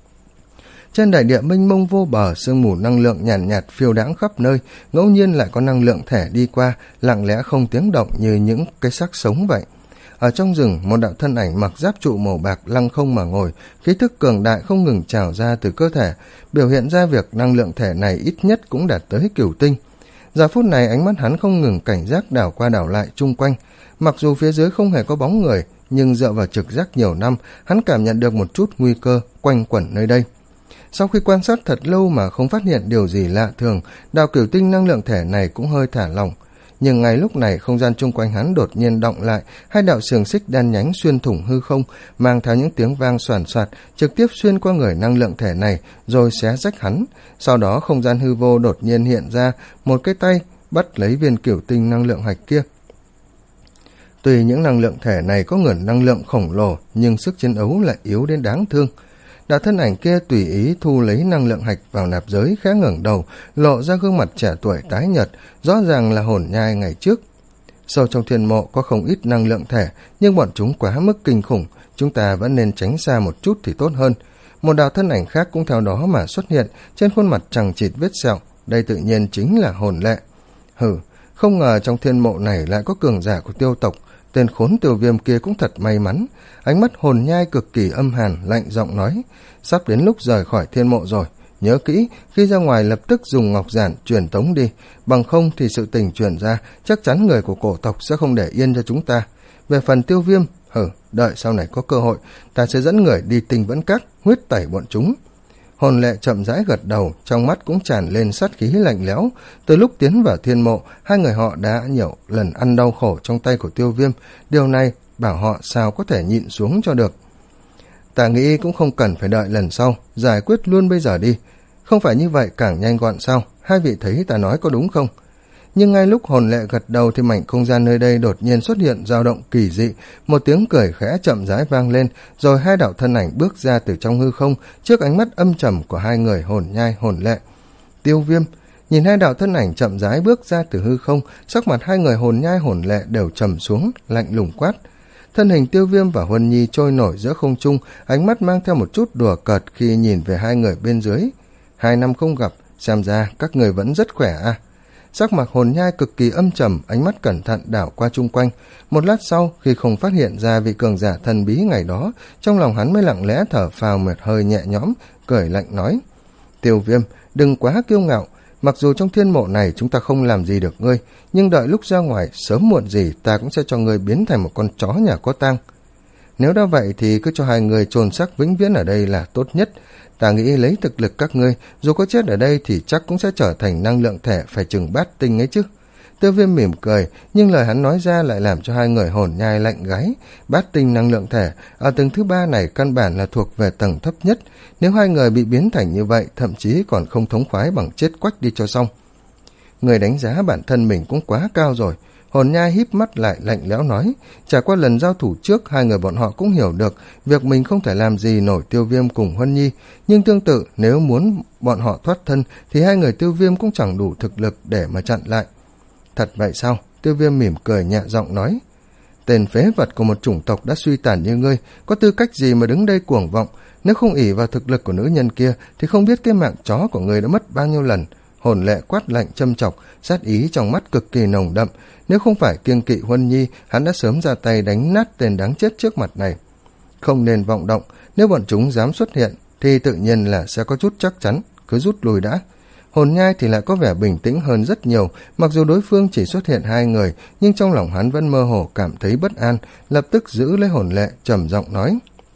Trên đại địa mênh mông vô bờ, sương mù năng lượng nhàn nhạt, nhạt phiêu đãng khắp nơi, ngẫu nhiên lại có năng lượng thể đi qua, lặng lẽ không tiếng động như những cái xác sống vậy. Ở trong rừng, một đạo thân ảnh mặc giáp trụ màu bạc lăng không mà ngồi, khí thức cường đại không ngừng trào ra từ cơ thể, biểu hiện ra việc năng lượng thể này ít nhất cũng đạt tới cửu tinh. Giờ phút này ánh mắt hắn không ngừng cảnh giác đảo qua đảo lại chung quanh, mặc dù phía dưới không hề có bóng người, nhưng dựa vào trực giác nhiều năm, hắn cảm nhận được một chút nguy cơ quanh quẩn nơi đây. Sau khi quan sát thật lâu mà không phát hiện điều gì lạ thường, đạo cửu tinh năng lượng thể này cũng hơi thả lỏng. Nhưng ngay lúc này không gian chung quanh hắn đột nhiên động lại, hai đạo xiềng xích đen nhánh xuyên thủng hư không, mang theo những tiếng vang xoàn xoạt, trực tiếp xuyên qua người năng lượng thể này, rồi xé rách hắn. Sau đó không gian hư vô đột nhiên hiện ra, một cái tay bắt lấy viên cửu tinh năng lượng hạch kia. Tuy những năng lượng thể này có nguồn năng lượng khổng lồ, nhưng sức chiến đấu lại yếu đến đáng thương. Đạo thân ảnh kia tùy ý thu lấy năng lượng hạch vào nạp giới, khẽ ngẩng đầu, lộ ra gương mặt trẻ tuổi tái nhợt, rõ ràng là hồn nhai ngày trước. Sâu trong thiên mộ có không ít năng lượng thể, nhưng bọn chúng quá mức kinh khủng, chúng ta vẫn nên tránh xa một chút thì tốt hơn. Một đạo thân ảnh khác cũng theo đó mà xuất hiện, trên khuôn mặt chằng chịt vết sẹo, đây tự nhiên chính là Hồn Lệ. Hừ, không ngờ trong thiên mộ này lại có cường giả của Tiêu tộc, tên khốn Tiêu Viêm kia cũng thật may mắn. Ánh mắt Hồn Nhai cực kỳ âm hàn, lạnh giọng nói, sắp đến lúc rời khỏi thiên mộ rồi, nhớ kỹ, khi ra ngoài lập tức dùng ngọc giản truyền tống đi, bằng không thì sự tình truyền ra, chắc chắn người của cổ tộc sẽ không để yên cho chúng ta. Về phần Tiêu Viêm, hừ, đợi sau này có cơ hội, ta sẽ dẫn người đi Tinh Vẫn Các, huyết tẩy bọn chúng. Hồn Lệ chậm rãi gật đầu, trong mắt cũng tràn lên sát khí lạnh lẽo. Từ lúc tiến vào thiên mộ, hai người họ đã nhiều lần ăn đau khổ trong tay của Tiêu Viêm, điều này bảo họ sao có thể nhịn xuống cho được. Ta nghĩ cũng không cần phải đợi lần sau, giải quyết luôn bây giờ đi. Không phải như vậy càng nhanh gọn sao, hai vị thấy ta nói có đúng không? Nhưng ngay lúc Hồn Lệ gật đầu thì mảnh không gian nơi đây đột nhiên xuất hiện dao động kỳ dị, một tiếng cười khẽ chậm rãi vang lên, rồi hai đạo thân ảnh bước ra từ trong hư không, trước ánh mắt âm trầm của hai người Hồn Nhai Hồn Lệ. Tiêu Viêm nhìn hai đạo thân ảnh chậm rãi bước ra từ hư không, sắc mặt hai người Hồn Nhai Hồn Lệ đều trầm xuống, lạnh lùng quát. Thân hình Tiêu Viêm và Huân Nhi trôi nổi giữa không trung, ánh mắt mang theo một chút đùa cợt khi nhìn về hai người bên dưới. Hai năm không gặp, xem ra các người vẫn rất khỏe à. Sắc mặt Hồn Nhai cực kỳ âm trầm, ánh mắt cẩn thận đảo qua chung quanh. Một lát sau, khi không phát hiện ra vị cường giả thần bí ngày đó, trong lòng hắn mới lặng lẽ thở phào một hơi nhẹ nhõm, cười lạnh nói: Tiêu Viêm, đừng quá kiêu ngạo. Mặc dù trong thiên mộ này chúng ta không làm gì được ngươi, nhưng đợi lúc ra ngoài, sớm muộn gì ta cũng sẽ cho ngươi biến thành một con chó nhà có tang. Nếu đã vậy thì cứ cho hai người chôn xác vĩnh viễn ở đây là tốt nhất. Ta nghĩ lấy thực lực các ngươi, dù có chết ở đây thì chắc cũng sẽ trở thành năng lượng thể phải chừng bát tinh ấy chứ. Tiêu Viêm mỉm cười, nhưng lời hắn nói ra lại làm cho hai người Hồn Nhai lạnh gáy. Bát tinh năng lượng thể, ở tầng thứ ba này căn bản là thuộc về tầng thấp nhất. Nếu hai người bị biến thành như vậy, thậm chí còn không thống khoái bằng chết quách đi cho xong. Người đánh giá bản thân mình cũng quá cao rồi. Hồn Nhai híp mắt lại lạnh lẽo nói, trải qua lần giao thủ trước, hai người bọn họ cũng hiểu được việc mình không thể làm gì nổi Tiêu Viêm cùng Huân Nhi, nhưng tương tự nếu muốn bọn họ thoát thân thì hai người Tiêu Viêm cũng chẳng đủ thực lực để mà chặn lại. Thật vậy sao? Tiêu Viêm mỉm cười nhẹ giọng nói, tên phế vật của một chủng tộc đã suy tàn như ngươi, có tư cách gì mà đứng đây cuồng vọng? Nếu không ỷ vào thực lực của nữ nhân kia thì không biết cái mạng chó của ngươi đã mất bao nhiêu lần. Hồn Lệ quát lạnh châm chọc, sát ý trong mắt cực kỳ nồng đậm. Nếu không phải kiêng kỵ Huân Nhi, hắn đã sớm ra tay đánh nát tên đáng chết trước mặt này. Không nên vọng động, nếu bọn chúng dám xuất hiện thì tự nhiên là sẽ có chút chắc chắn, cứ rút lui đã. Hồn Nhai thì lại có vẻ bình tĩnh hơn rất nhiều, mặc dù đối phương chỉ xuất hiện hai người, nhưng trong lòng hắn vẫn mơ hồ cảm thấy bất an, lập tức giữ lấy Hồn Lệ, trầm giọng nói.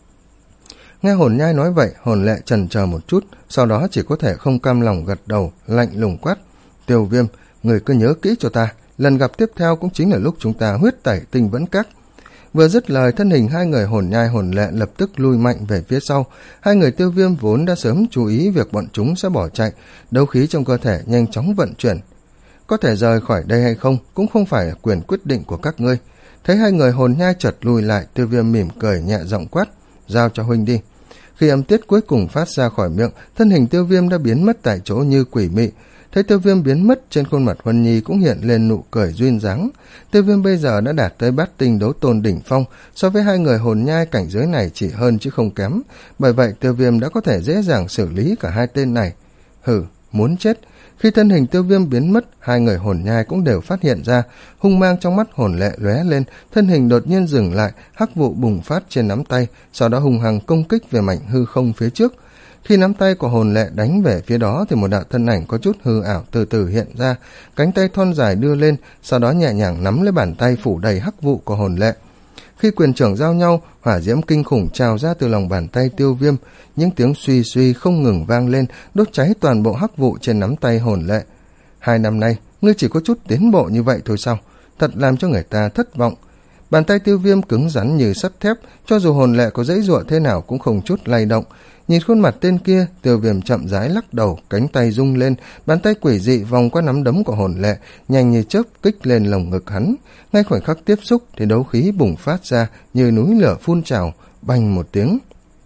Nghe Hồn Nhai nói vậy, Hồn Lệ chần chờ một chút, sau đó chỉ có thể không cam lòng gật đầu, lạnh lùng quát. Tiêu Viêm, người cứ nhớ kỹ cho ta, lần gặp tiếp theo cũng chính là lúc chúng ta huyết tẩy Tinh Vẫn Các. Vừa dứt lời, thân hình hai người Hồn Nhai Hồn Lệ lập tức lui mạnh về phía sau. Hai người Tiêu Viêm vốn đã sớm chú ý việc bọn chúng sẽ bỏ chạy, đấu khí trong cơ thể nhanh chóng vận chuyển. Có thể rời khỏi đây hay không cũng không phải là quyền quyết định của các ngươi. Thấy hai người Hồn Nhai chợt lùi lại, Tiêu Viêm mỉm cười nhẹ giọng quát, giao cho huynh đi. Khi âm tiết cuối cùng phát ra khỏi miệng, thân hình Tiêu Viêm đã biến mất tại chỗ như quỷ mị. Thấy Tiêu Viêm biến mất, trên khuôn mặt Huân Nhi cũng hiện lên nụ cười duyên dáng. Tiêu Viêm bây giờ đã đạt tới bát tinh đấu tôn đỉnh phong, so với hai người Hồn Nhai cảnh giới này chỉ hơn chứ không kém. Bởi vậy Tiêu Viêm đã có thể dễ dàng xử lý cả hai tên này. Hừ, muốn chết. Khi thân hình Tiêu Viêm biến mất, hai người Hồn Nhai cũng đều phát hiện ra, hung mang trong mắt Hồn Lệ lóe lên, thân hình đột nhiên dừng lại, hắc vụ bùng phát trên nắm tay, sau đó hung hăng công kích về mảnh hư không phía trước. Khi nắm tay của Hồn Lệ đánh về phía đó thì một đạo thân ảnh có chút hư ảo từ từ hiện ra, cánh tay thon dài đưa lên, sau đó nhẹ nhàng nắm lấy bàn tay phủ đầy hắc vụ của Hồn Lệ. Khi quyền trưởng giao nhau, hỏa diễm kinh khủng trào ra từ lòng bàn tay Tiêu Viêm, những tiếng suy suy không ngừng vang lên, đốt cháy toàn bộ hắc vụ trên nắm tay Hồn Lệ. Hai năm nay, ngươi chỉ có chút tiến bộ như vậy thôi sao? Thật làm cho người ta thất vọng. Bàn tay Tiêu Viêm cứng rắn như sắt thép, cho dù hồn lệ có giãy giụa thế nào cũng không chút lay động. Nhìn khuôn mặt tên kia, Tiêu Viêm chậm rãi lắc đầu, cánh tay rung lên, bàn tay quỷ dị vòng qua nắm đấm của hồn lệ, nhanh như chớp kích lên lồng ngực hắn. Ngay khoảnh khắc tiếp xúc thì đấu khí bùng phát ra như núi lửa phun trào, bành một tiếng.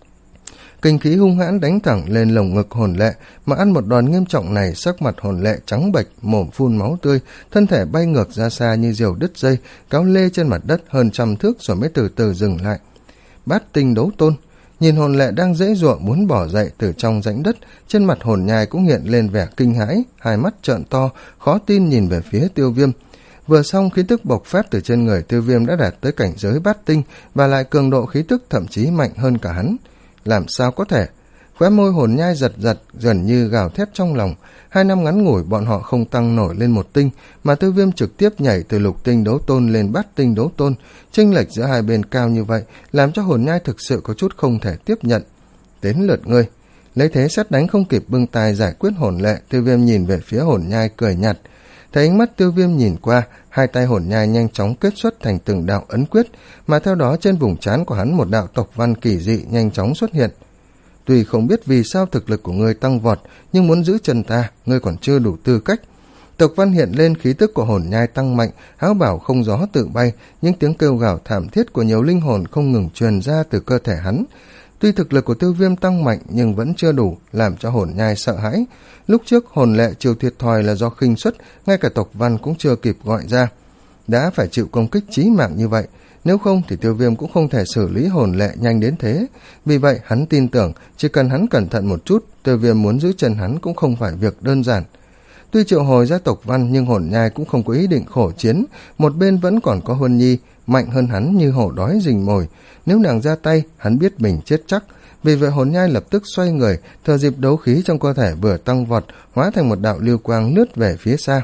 Kinh khí hung hãn đánh thẳng lên lồng ngực hồn lệ, mà ăn một đòn nghiêm trọng này, sắc mặt hồn lệ trắng bệch, mồm phun máu tươi, thân thể bay ngược ra xa như diều đứt dây, cáo lê trên mặt đất hơn trăm thước rồi mới từ từ dừng lại. Bát tinh đấu tôn. Nhìn hồn lệ đang dễ dụa muốn bỏ dậy từ trong rãnh đất, trên mặt hồn nhai cũng hiện lên vẻ kinh hãi, hai mắt trợn to, khó tin nhìn về phía Tiêu Viêm. Vừa xong, khí tức bộc phát từ trên người Tiêu Viêm đã đạt tới cảnh giới bát tinh, và lại cường độ khí tức thậm chí mạnh hơn cả hắn. Làm sao có thể? Khóe môi hồn nhai giật giật, gần như gào thét trong lòng. Hai năm ngắn ngủi bọn họ không tăng nổi lên một tinh, mà Tiêu Viêm trực tiếp nhảy từ lục tinh đấu tôn lên bát tinh đấu tôn. Chênh lệch giữa hai bên cao như vậy, làm cho hồn nhai thực sự có chút không thể tiếp nhận. Đến lượt ngươi. Lấy thế sét đánh không kịp bưng tài giải quyết hồn lệ, Tiêu Viêm nhìn về phía hồn nhai cười nhạt. Thấy ánh mắt Tiêu Viêm nhìn qua, hai tay hồn nhai nhanh chóng kết xuất thành từng đạo ấn quyết, mà theo đó trên vùng trán của hắn một đạo tộc văn kỳ dị nhanh chóng xuất hiện. Tuy không biết vì sao thực lực của ngươi tăng vọt, nhưng muốn giữ chân ta, ngươi còn chưa đủ tư cách. Tộc văn hiện lên, khí tức của hồn nhai tăng mạnh, áo bảo không gió tự bay, những tiếng kêu gào thảm thiết của nhiều linh hồn không ngừng truyền ra từ cơ thể hắn. Tuy thực lực của Tiêu Viêm tăng mạnh nhưng vẫn chưa đủ, làm cho hồn nhai sợ hãi. Lúc trước hồn lệ chịu thiệt thòi là do khinh suất, ngay cả tộc văn cũng chưa kịp gọi ra. Đã phải chịu công kích chí mạng như vậy, nếu không thì Tiêu Viêm cũng không thể xử lý hồn lệ nhanh đến thế. Vì vậy hắn tin tưởng chỉ cần hắn cẩn thận một chút, Tiêu Viêm muốn giữ chân hắn cũng không phải việc đơn giản. Tuy triệu hồi ra tộc văn nhưng hồn nhai cũng không có ý định khổ chiến, một bên vẫn còn có Huân Nhi mạnh hơn hắn như hổ đói rình mồi, nếu nàng ra tay hắn biết mình chết chắc. Vì vậy hồn nhai lập tức xoay người, thừa dịp đấu khí trong cơ thể vừa tăng vọt, hóa thành một đạo lưu quang lướt về phía xa.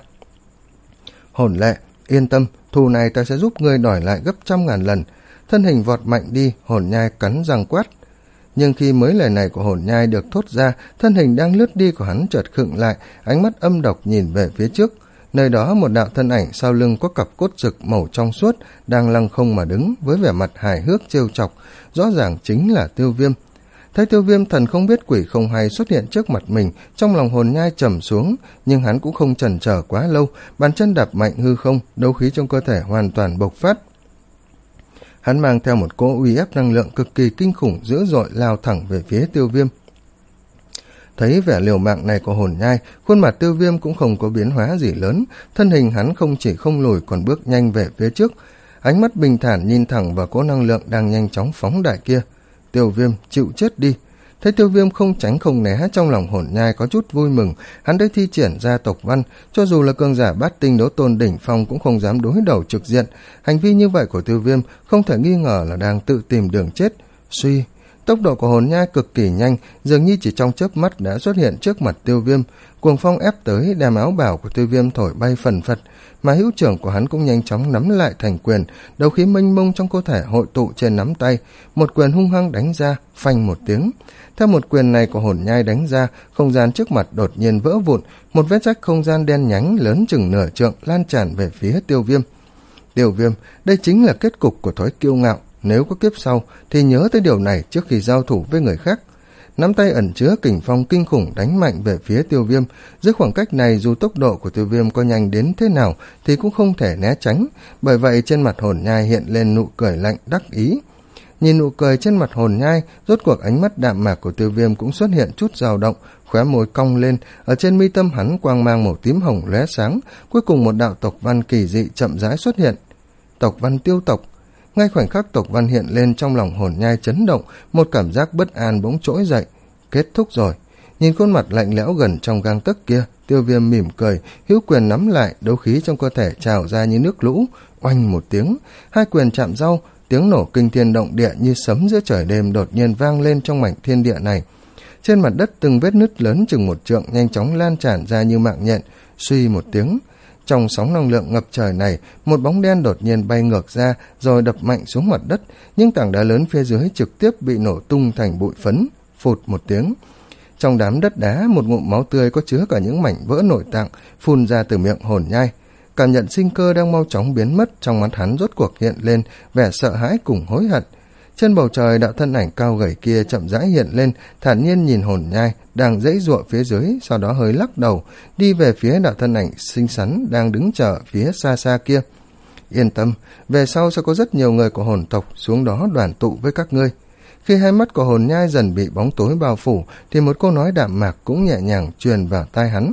Hồn lệ, yên tâm, thù này ta sẽ giúp ngươi đòi lại gấp trăm ngàn lần. Thân hình vọt mạnh đi, hồn nhai cắn răng quát. Nhưng khi mới lời này của hồn nhai được thốt ra, thân hình đang lướt đi của hắn chợt khựng lại, ánh mắt âm độc nhìn về phía trước. Nơi đó một đạo thân ảnh sau lưng có cặp cốt rực màu trong suốt đang lăng không mà đứng với vẻ mặt hài hước trêu chọc, rõ ràng chính là Tiêu Viêm. Thấy Tiêu Viêm thần không biết quỷ không hay xuất hiện trước mặt mình, trong lòng hồn nhai trầm xuống, nhưng hắn cũng không chần chờ quá lâu, bàn chân đạp mạnh hư không, đấu khí trong cơ thể hoàn toàn bộc phát. Hắn mang theo một cỗ uy ép năng lượng cực kỳ kinh khủng dữ dội lao thẳng về phía Tiêu Viêm. Thấy vẻ liều mạng này của hồn nhai, khuôn mặt Tiêu Viêm cũng không có biến hóa gì lớn, thân hình hắn không chỉ không lùi còn bước nhanh về phía trước, ánh mắt bình thản nhìn thẳng vào cỗ năng lượng đang nhanh chóng phóng đại kia. Tiêu Viêm, chịu chết đi. Thấy Tiêu Viêm không tránh không né, trong lòng hồn nhai có chút vui mừng, hắn đã thi triển ra tộc văn, cho dù là cường giả bát tinh đấu tôn đỉnh phong cũng không dám đối đầu trực diện. Hành vi như vậy của Tiêu Viêm không thể nghi ngờ là đang tự tìm đường chết. Suy, tốc độ của hồn nhai cực kỳ nhanh, dường như chỉ trong chớp mắt đã xuất hiện trước mặt Tiêu Viêm. Cuồng phong ép tới, đem áo bào của Tiêu Viêm thổi bay phần phật, mà hữu trưởng của hắn cũng nhanh chóng nắm lại thành quyền, đấu khí mênh mông trong cơ thể hội tụ trên nắm tay, một quyền hung hăng đánh ra, phanh một tiếng. Theo một quyền này của hồn nhai đánh ra, không gian trước mặt đột nhiên vỡ vụn, một vết rách không gian đen nhánh lớn chừng nửa trượng lan tràn về phía Tiêu Viêm. Tiêu Viêm, đây chính là kết cục của thói kiêu ngạo, nếu có kiếp sau thì nhớ tới điều này trước khi giao thủ với người khác. Nắm tay ẩn chứa kình phong kinh khủng đánh mạnh về phía Tiêu Viêm. Dưới khoảng cách này, dù tốc độ của Tiêu Viêm có nhanh đến thế nào thì cũng không thể né tránh, bởi vậy trên mặt hồn nhai hiện lên nụ cười lạnh đắc ý. Nhìn nụ cười trên mặt hồn nhai, rốt cuộc ánh mắt đạm mạc của Tiêu Viêm cũng xuất hiện chút dao động, khóe môi cong lên, ở trên mi tâm hắn quang mang màu tím hồng lóe sáng, cuối cùng một đạo tộc văn kỳ dị chậm rãi xuất hiện. Tộc văn Tiêu tộc. Ngay khoảnh khắc tộc văn hiện lên, trong lòng hồn nhai chấn động, một cảm giác bất an bỗng trỗi dậy. Kết thúc rồi. Nhìn khuôn mặt lạnh lẽo gần trong gang tấc kia, Tiêu Viêm mỉm cười, hữu quyền nắm lại, đấu khí trong cơ thể trào ra như nước lũ, oanh một tiếng, hai quyền chạm nhau, tiếng nổ kinh thiên động địa như sấm giữa trời đêm đột nhiên vang lên trong mảnh thiên địa này. Trên mặt đất từng vết nứt lớn chừng một trượng nhanh chóng lan tràn ra như mạng nhện, suy một tiếng. Trong sóng năng lượng ngập trời này, một bóng đen đột nhiên bay ngược ra rồi đập mạnh xuống mặt đất, những tảng đá lớn phía dưới trực tiếp bị nổ tung thành bụi phấn, phụt một tiếng. Trong đám đất đá, một ngụm máu tươi có chứa cả những mảnh vỡ nội tạng phun ra từ miệng hồn nhai. cảm nhận sinh cơ đang mau chóng biến mất, trong mắt hắn rốt cuộc hiện lên vẻ sợ hãi cùng hối hận. Trên bầu trời, đạo thân ảnh cao gầy kia chậm rãi hiện lên, thản nhiên nhìn hồn nhai đang giãy giụa phía dưới, sau đó hơi lắc đầu, đi về phía đạo thân ảnh xinh xắn đang đứng chờ phía xa xa kia. Yên tâm, về sau sẽ có rất nhiều người của hồn tộc xuống đó đoàn tụ với các ngươi. Khi hai mắt của hồn nhai dần bị bóng tối bao phủ, thì một câu nói đạm mạc cũng nhẹ nhàng truyền vào tai hắn.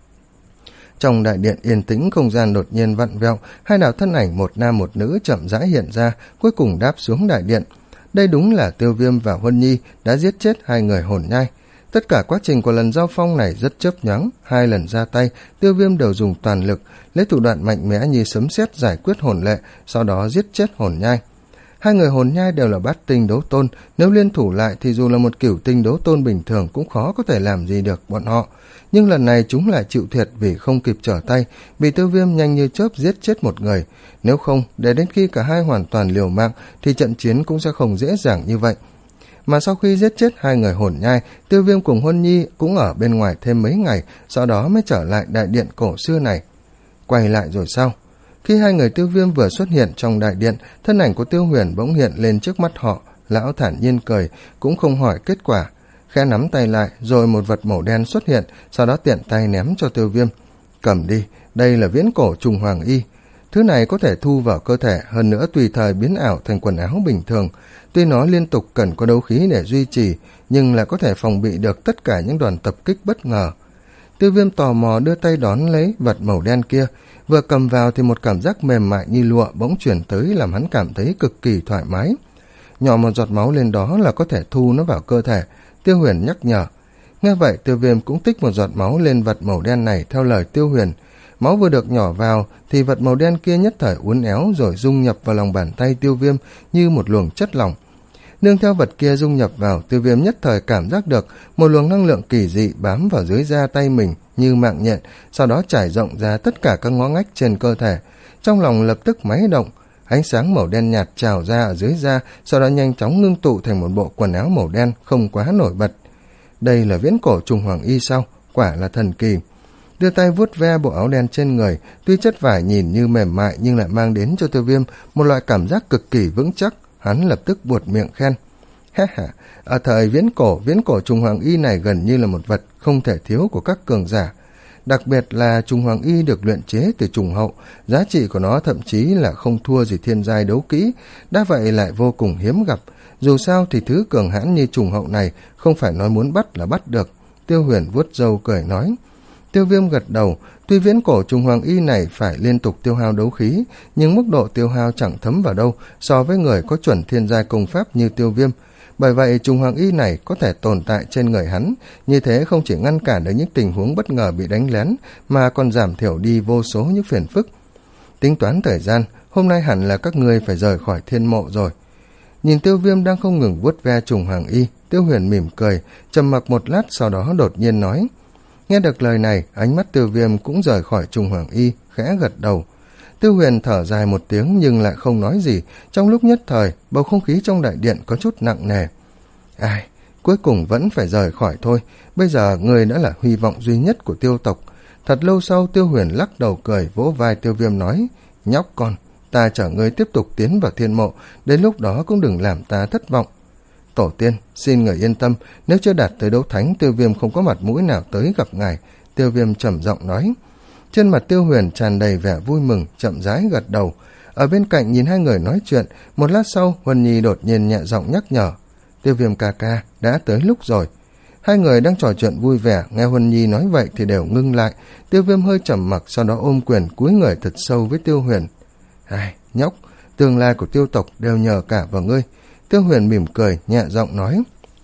Trong đại điện yên tĩnh, không gian đột nhiên vặn vẹo, hai đạo thân ảnh một nam một nữ chậm rãi hiện ra, cuối cùng đáp xuống đại điện. Đây đúng là Tiêu Viêm và Huân Nhi đã giết chết hai người hồn nhai. Tất cả quá trình của lần giao phong này rất chớp nhoáng, hai lần ra tay, Tiêu Viêm đều dùng toàn lực, lấy thủ đoạn mạnh mẽ như sấm sét giải quyết hồn lệ, sau đó giết chết hồn nhai. Hai người hồn nhai đều là bát tinh đấu tôn, nếu liên thủ lại thì dù là một cửu tinh đấu tôn bình thường cũng khó có thể làm gì được bọn họ. Nhưng lần này chúng lại chịu thiệt vì không kịp trở tay, vì Tiêu Viêm nhanh như chớp giết chết một người. Nếu không, để đến khi cả hai hoàn toàn liều mạng thì trận chiến cũng sẽ không dễ dàng như vậy. Mà sau khi giết chết hai người hồn nhai, Tiêu Viêm cùng Huân Nhi cũng ở bên ngoài thêm mấy ngày, sau đó mới trở lại đại điện cổ xưa này. Quay lại rồi sao? Khi hai người Tiêu Viêm vừa xuất hiện trong đại điện, thân ảnh của Tiêu Huyền bỗng hiện lên trước mắt họ. Lão thản nhiên cười, cũng không hỏi kết quả, khẽ nắm tay lại, rồi một vật màu đen xuất hiện, sau đó tiện tay ném cho Tiêu Viêm. Cầm đi, đây là viễn cổ trùng hoàng y. Thứ này có thể thu vào cơ thể, hơn nữa tùy thời biến ảo thành quần áo bình thường. Tuy nó liên tục cần có đấu khí để duy trì, nhưng là có thể phòng bị được tất cả những đòn tập kích bất ngờ. Tiêu Viêm tò mò đưa tay đón lấy vật màu đen kia, vừa cầm vào thì một cảm giác mềm mại như lụa bỗng chuyển tới, làm hắn cảm thấy cực kỳ thoải mái. Nhỏ một giọt máu lên đó là có thể thu nó vào cơ thể, Tiêu Huyền nhắc nhở. Nghe vậy, Tiêu Viêm cũng tích một giọt máu lên vật màu đen này theo lời Tiêu Huyền. Máu vừa được nhỏ vào thì vật màu đen kia nhất thời uốn éo rồi dung nhập vào lòng bàn tay Tiêu Viêm như một luồng chất lỏng. Nương theo vật kia dung nhập vào, Tiêu Viêm nhất thời cảm giác được một luồng năng lượng kỳ dị bám vào dưới da tay mình như mạng nhện, sau đó trải rộng ra tất cả các ngõ ngách trên cơ thể. Trong lòng lập tức máy động, ánh sáng màu đen nhạt trào ra ở dưới da, sau đó nhanh chóng ngưng tụ thành một bộ quần áo màu đen không quá nổi bật. Đây là viễn cổ trùng hoàng y sao? Quả là thần kỳ. Đưa tay vuốt ve bộ áo đen trên người, tuy chất vải nhìn như mềm mại nhưng lại mang đến cho Tiêu Viêm một loại cảm giác cực kỳ vững chắc. Hắn lập tức buột miệng khen. Ha ha, ở thời viễn cổ, viễn cổ trùng hoàng y này gần như là một vật không thể thiếu của các cường giả. Đặc biệt là trùng hoàng y được luyện chế từ trùng hậu, giá trị của nó thậm chí là không thua gì thiên giai đấu kỹ, đã vậy lại vô cùng hiếm gặp. Dù sao thì thứ cường hãn như trùng hậu này không phải nói muốn bắt là bắt được. Tiêu Huyền vuốt râu cười nói. Tiêu Viêm gật đầu, tuy viễn cổ trùng hoàng y này phải liên tục tiêu hao đấu khí, nhưng mức độ tiêu hao chẳng thấm vào đâu so với người có chuẩn thiên giai công pháp như Tiêu Viêm. Bởi vậy trùng hoàng y này có thể tồn tại trên người hắn, như thế không chỉ ngăn cản được những tình huống bất ngờ bị đánh lén, mà còn giảm thiểu đi vô số những phiền phức. Tính toán thời gian, hôm nay hẳn là các ngươi phải rời khỏi thiên mộ rồi. Nhìn Tiêu Viêm đang không ngừng vuốt ve trùng hoàng y, Tiêu Huyền mỉm cười, trầm mặc một lát sau đó đột nhiên nói. Nghe được lời này, ánh mắt Tiêu Viêm cũng rời khỏi trùng hoàng y, khẽ gật đầu. Tiêu Huyền thở dài một tiếng nhưng lại không nói gì. Trong lúc nhất thời, bầu không khí trong đại điện có chút nặng nề. Ai, cuối cùng vẫn phải rời khỏi thôi. Bây giờ người đã là hy vọng duy nhất của Tiêu tộc. Thật lâu sau, Tiêu Huyền lắc đầu cười, vỗ vai Tiêu Viêm nói. Nhóc con, ta chở ngươi tiếp tục tiến vào thiên mộ, đến lúc đó cũng đừng làm ta thất vọng. Tổ tiên, xin người yên tâm, nếu chưa đạt tới đấu thánh, Tiêu Viêm không có mặt mũi nào tới gặp ngài. Tiêu Viêm trầm giọng nói. Trên mặt Tiêu Huyền tràn đầy vẻ vui mừng, chậm rãi gật đầu. Ở bên cạnh nhìn hai người nói chuyện, một lát sau Huân Nhi đột nhiên nhẹ giọng nhắc nhở. Tiêu Viêm ca ca, đã tới lúc rồi. Hai người đang trò chuyện vui vẻ, nghe Huân Nhi nói vậy thì đều ngưng lại. Tiêu Viêm hơi trầm mặc, sau đó ôm quyền cúi người thật sâu với Tiêu Huyền. Ai, nhóc, tương lai của Tiêu tộc đều nhờ cả vào ngươi. Tiêu Huyền mỉm cười, nhẹ giọng nói.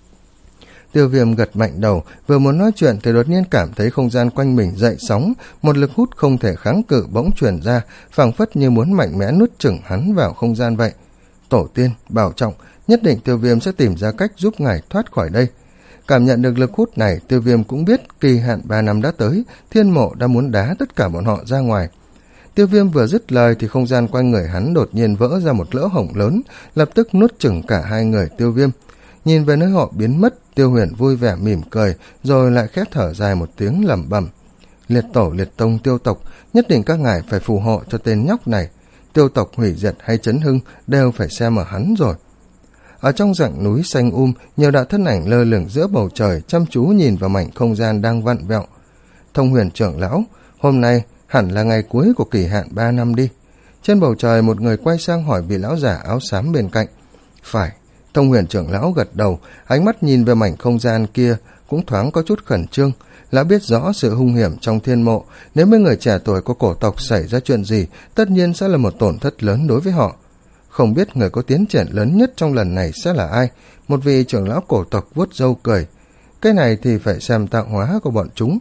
Tiêu Viêm gật mạnh đầu, vừa muốn nói chuyện thì đột nhiên cảm thấy không gian quanh mình dậy sóng, một lực hút không thể kháng cự bỗng truyền ra, phảng phất như muốn mạnh mẽ nuốt chửng hắn vào không gian vậy. Tổ tiên, bảo trọng, nhất định Tiêu Viêm sẽ tìm ra cách giúp ngài thoát khỏi đây. Cảm nhận được lực hút này, Tiêu Viêm cũng biết kỳ hạn ba năm đã tới, thiên mộ đã muốn đá tất cả bọn họ ra ngoài. Tiêu Viêm vừa dứt lời thì không gian quanh người hắn đột nhiên vỡ ra một lỗ hổng lớn, lập tức nuốt chửng cả hai người Tiêu Viêm. Nhìn về nơi họ biến mất, Tiêu Huyền vui vẻ mỉm cười, rồi lại khẽ thở dài một tiếng lẩm bẩm. liệt tổ liệt tông Tiêu tộc, nhất định các ngài phải phù hộ cho tên nhóc này. Tiêu tộc hủy diệt hay chấn hưng đều phải xem ở hắn rồi. Ở trong rặng núi xanh um, nhiều đạo thân ảnh lơ lửng giữa bầu trời, chăm chú nhìn vào mảnh không gian đang vặn vẹo. Thông Huyền trưởng lão, hôm nay hẳn là ngày cuối của kỳ hạn ba năm đi. Trên bầu trời một người quay sang hỏi vị lão giả áo xám bên cạnh. Phải. Thông Huyền trưởng lão gật đầu, ánh mắt nhìn về mảnh không gian kia cũng thoáng có chút khẩn trương. Lão biết rõ sự hung hiểm trong thiên mộ, nếu mấy người trẻ tuổi của cổ tộc xảy ra chuyện gì, tất nhiên sẽ là một tổn thất lớn đối với họ. Không biết người có tiến triển lớn nhất trong lần này sẽ là ai? Một vị trưởng lão cổ tộc vuốt râu cười. Cái này thì phải xem tạo hóa của bọn chúng.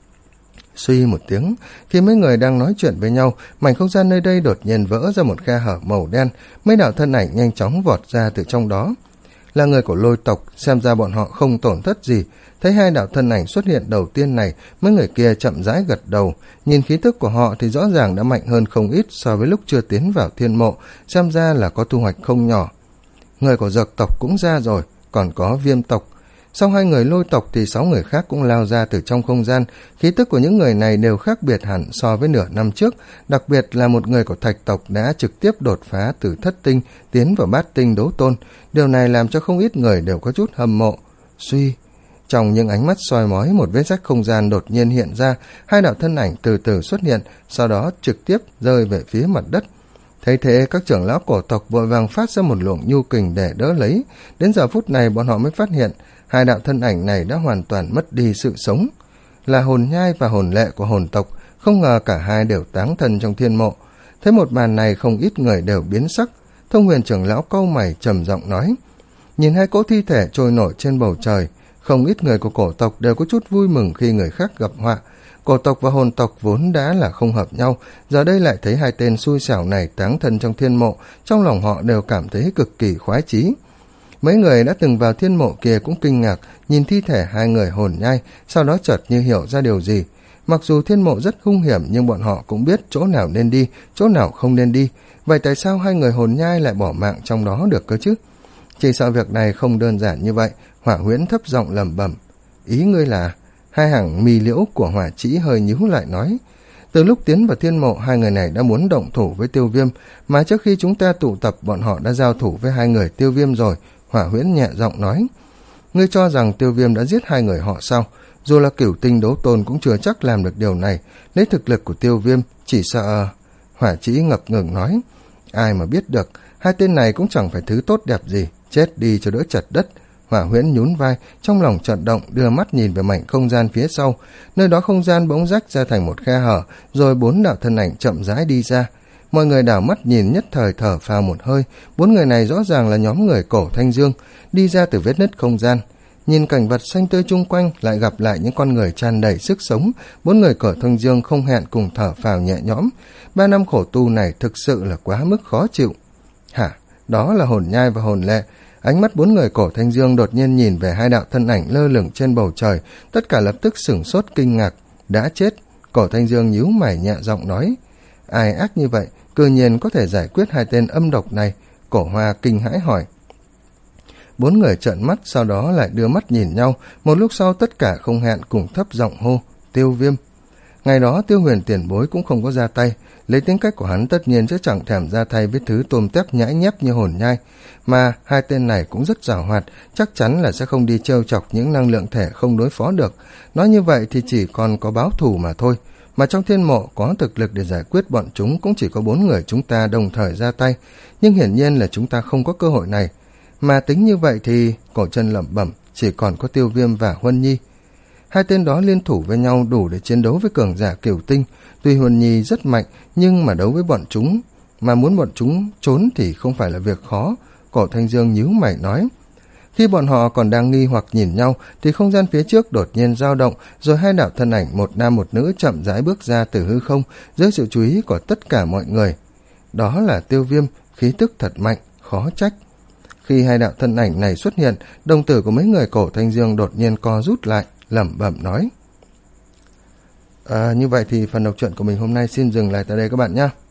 Suy một tiếng, khi mấy người đang nói chuyện với nhau, mảnh không gian nơi đây đột nhiên vỡ ra một khe hở màu đen, mấy đạo thân ảnh nhanh chóng vọt ra từ trong đó. Là người của Lôi tộc, xem ra bọn họ không tổn thất gì. Thấy hai đạo thân ảnh xuất hiện đầu tiên này, mấy người kia chậm rãi gật đầu, nhìn khí tức của họ thì rõ ràng đã mạnh hơn không ít so với lúc chưa tiến vào thiên mộ, xem ra là có thu hoạch không nhỏ. Người của Dược tộc cũng ra rồi, còn có Viêm tộc. Sau hai người Lôi tộc thì sáu người khác cũng lao ra từ trong không gian, khí tức của những người này đều khác biệt hẳn so với nửa năm trước, đặc biệt là một người của Thạch tộc đã trực tiếp đột phá từ thất tinh tiến vào bát tinh đấu tôn, điều này làm cho không ít người đều có chút hâm mộ. Suy, trong những ánh mắt soi mói, một vết rách không gian đột nhiên hiện ra, hai đạo thân ảnh từ từ xuất hiện, sau đó trực tiếp rơi về phía mặt đất. Thấy thế, các trưởng lão cổ tộc vội vàng phát ra một luồng nhu kình để đỡ lấy. Đến giờ phút này bọn họ mới phát hiện hai đạo thân ảnh này đã hoàn toàn mất đi sự sống. Là Hồn Nhai và Hồn Lệ của hồn tộc, không ngờ cả hai đều táng thân trong thiên mộ. Thấy một màn này không ít người đều biến sắc. Thông Huyền trưởng lão cau mày trầm giọng nói. Nhìn hai cỗ thi thể trôi nổi trên bầu trời, không ít người của cổ tộc đều có chút vui mừng khi người khác gặp họa. Cổ tộc và hồn tộc vốn đã là không hợp nhau, giờ đây lại thấy hai tên xui xẻo này táng thân trong thiên mộ, trong lòng họ đều cảm thấy cực kỳ khoái chí. Mấy người đã từng vào thiên mộ kia cũng kinh ngạc, nhìn thi thể hai người Hồn Nhai, sau đó chợt như hiểu ra điều gì. Mặc dù thiên mộ rất hung hiểm nhưng bọn họ cũng biết chỗ nào nên đi, chỗ nào không nên đi. Vậy tại sao hai người Hồn Nhai lại bỏ mạng trong đó được cơ chứ? Chỉ sợ việc này không đơn giản như vậy. Hỏa Huyễn thấp giọng lẩm bẩm. Ý ngươi là? Hai hàng mì liễu của Hỏa Trĩ hơi nhíu lại nói. Từ lúc tiến vào thiên mộ, hai người này đã muốn động thủ với Tiêu Viêm, mà trước khi chúng ta tụ tập bọn họ đã giao thủ với hai người Tiêu Viêm rồi. Hỏa Huyễn nhẹ giọng nói. Ngươi cho rằng Tiêu Viêm đã giết hai người họ sao? Dù là cửu tinh đấu tôn cũng chưa chắc làm được điều này. Lấy thực lực của Tiêu Viêm, chỉ sợ... Hỏa Trĩ ngập ngừng nói. Ai mà biết được, hai tên này cũng chẳng phải thứ tốt đẹp gì, chết đi cho đỡ chật đất. Hỏa Huyễn nhún vai, trong lòng chợt động, đưa mắt nhìn về mảnh không gian phía sau. Nơi đó không gian bỗng rách ra thành một khe hở, rồi bốn đạo thân ảnh chậm rãi đi ra. Mọi người đảo mắt nhìn nhất thời thở phào một hơi, bốn người này rõ ràng là nhóm người Cổ Thanh Dương, đi ra từ vết nứt không gian. Nhìn cảnh vật xanh tươi chung quanh, lại gặp lại những con người tràn đầy sức sống, bốn người Cổ Thanh Dương không hẹn cùng thở phào nhẹ nhõm. Ba năm khổ tu này thực sự là quá mức khó chịu. Hả? Đó là Hồn Nhai và Hồn Lệ. Ánh mắt bốn người Cổ Thanh Dương đột nhiên nhìn về hai đạo thân ảnh lơ lửng trên bầu trời, tất cả lập tức sửng sốt kinh ngạc. Đã chết. Cổ Thanh Dương nhíu mày nhẹ giọng nói. Ai ác như vậy, cư nhiên có thể giải quyết hai tên âm độc này? Cổ Hoa kinh hãi hỏi. Bốn người trợn mắt, sau đó lại đưa mắt nhìn nhau, một lúc sau tất cả không hẹn cùng thấp giọng hô. Tiêu Viêm. Ngày đó Tiêu Huyền tiền bối cũng không có ra tay, lấy tính cách của hắn tất nhiên sẽ chẳng thèm ra tay với thứ tôm tép nhãi nhép như Hồn Nhai, mà hai tên này cũng rất giàu hoạt, chắc chắn là sẽ không đi trêu chọc những năng lượng thể không đối phó được. Nói như vậy thì chỉ còn có báo thù mà thôi, mà trong thiên mộ có thực lực để giải quyết bọn chúng cũng chỉ có bốn người chúng ta đồng thời ra tay, nhưng hiển nhiên là chúng ta không có cơ hội này. Mà tính như vậy thì, Cổ Trân lẩm bẩm, chỉ còn có Tiêu Viêm và Huân Nhi. Hai tên đó liên thủ với nhau đủ để chiến đấu với cường giả cửu tinh. Tuy Huân Nhi rất mạnh, nhưng mà đấu với bọn chúng, mà muốn bọn chúng trốn thì không phải là việc khó. Cổ Thanh Dương nhíu mày nói. Khi bọn họ còn đang nghi hoặc nhìn nhau, thì không gian phía trước đột nhiên dao động, rồi hai đạo thân ảnh một nam một nữ chậm rãi bước ra từ hư không, dưới sự chú ý của tất cả mọi người. Đó là Tiêu Viêm, khí tức thật mạnh, khó trách. Khi hai đạo thân ảnh này xuất hiện, đồng tử của mấy người Cổ Thanh Dương đột nhiên co rút lại, lẩm bẩm nói. À, như vậy thì phần đọc truyện của mình hôm nay xin dừng lại tại đây các bạn nhé.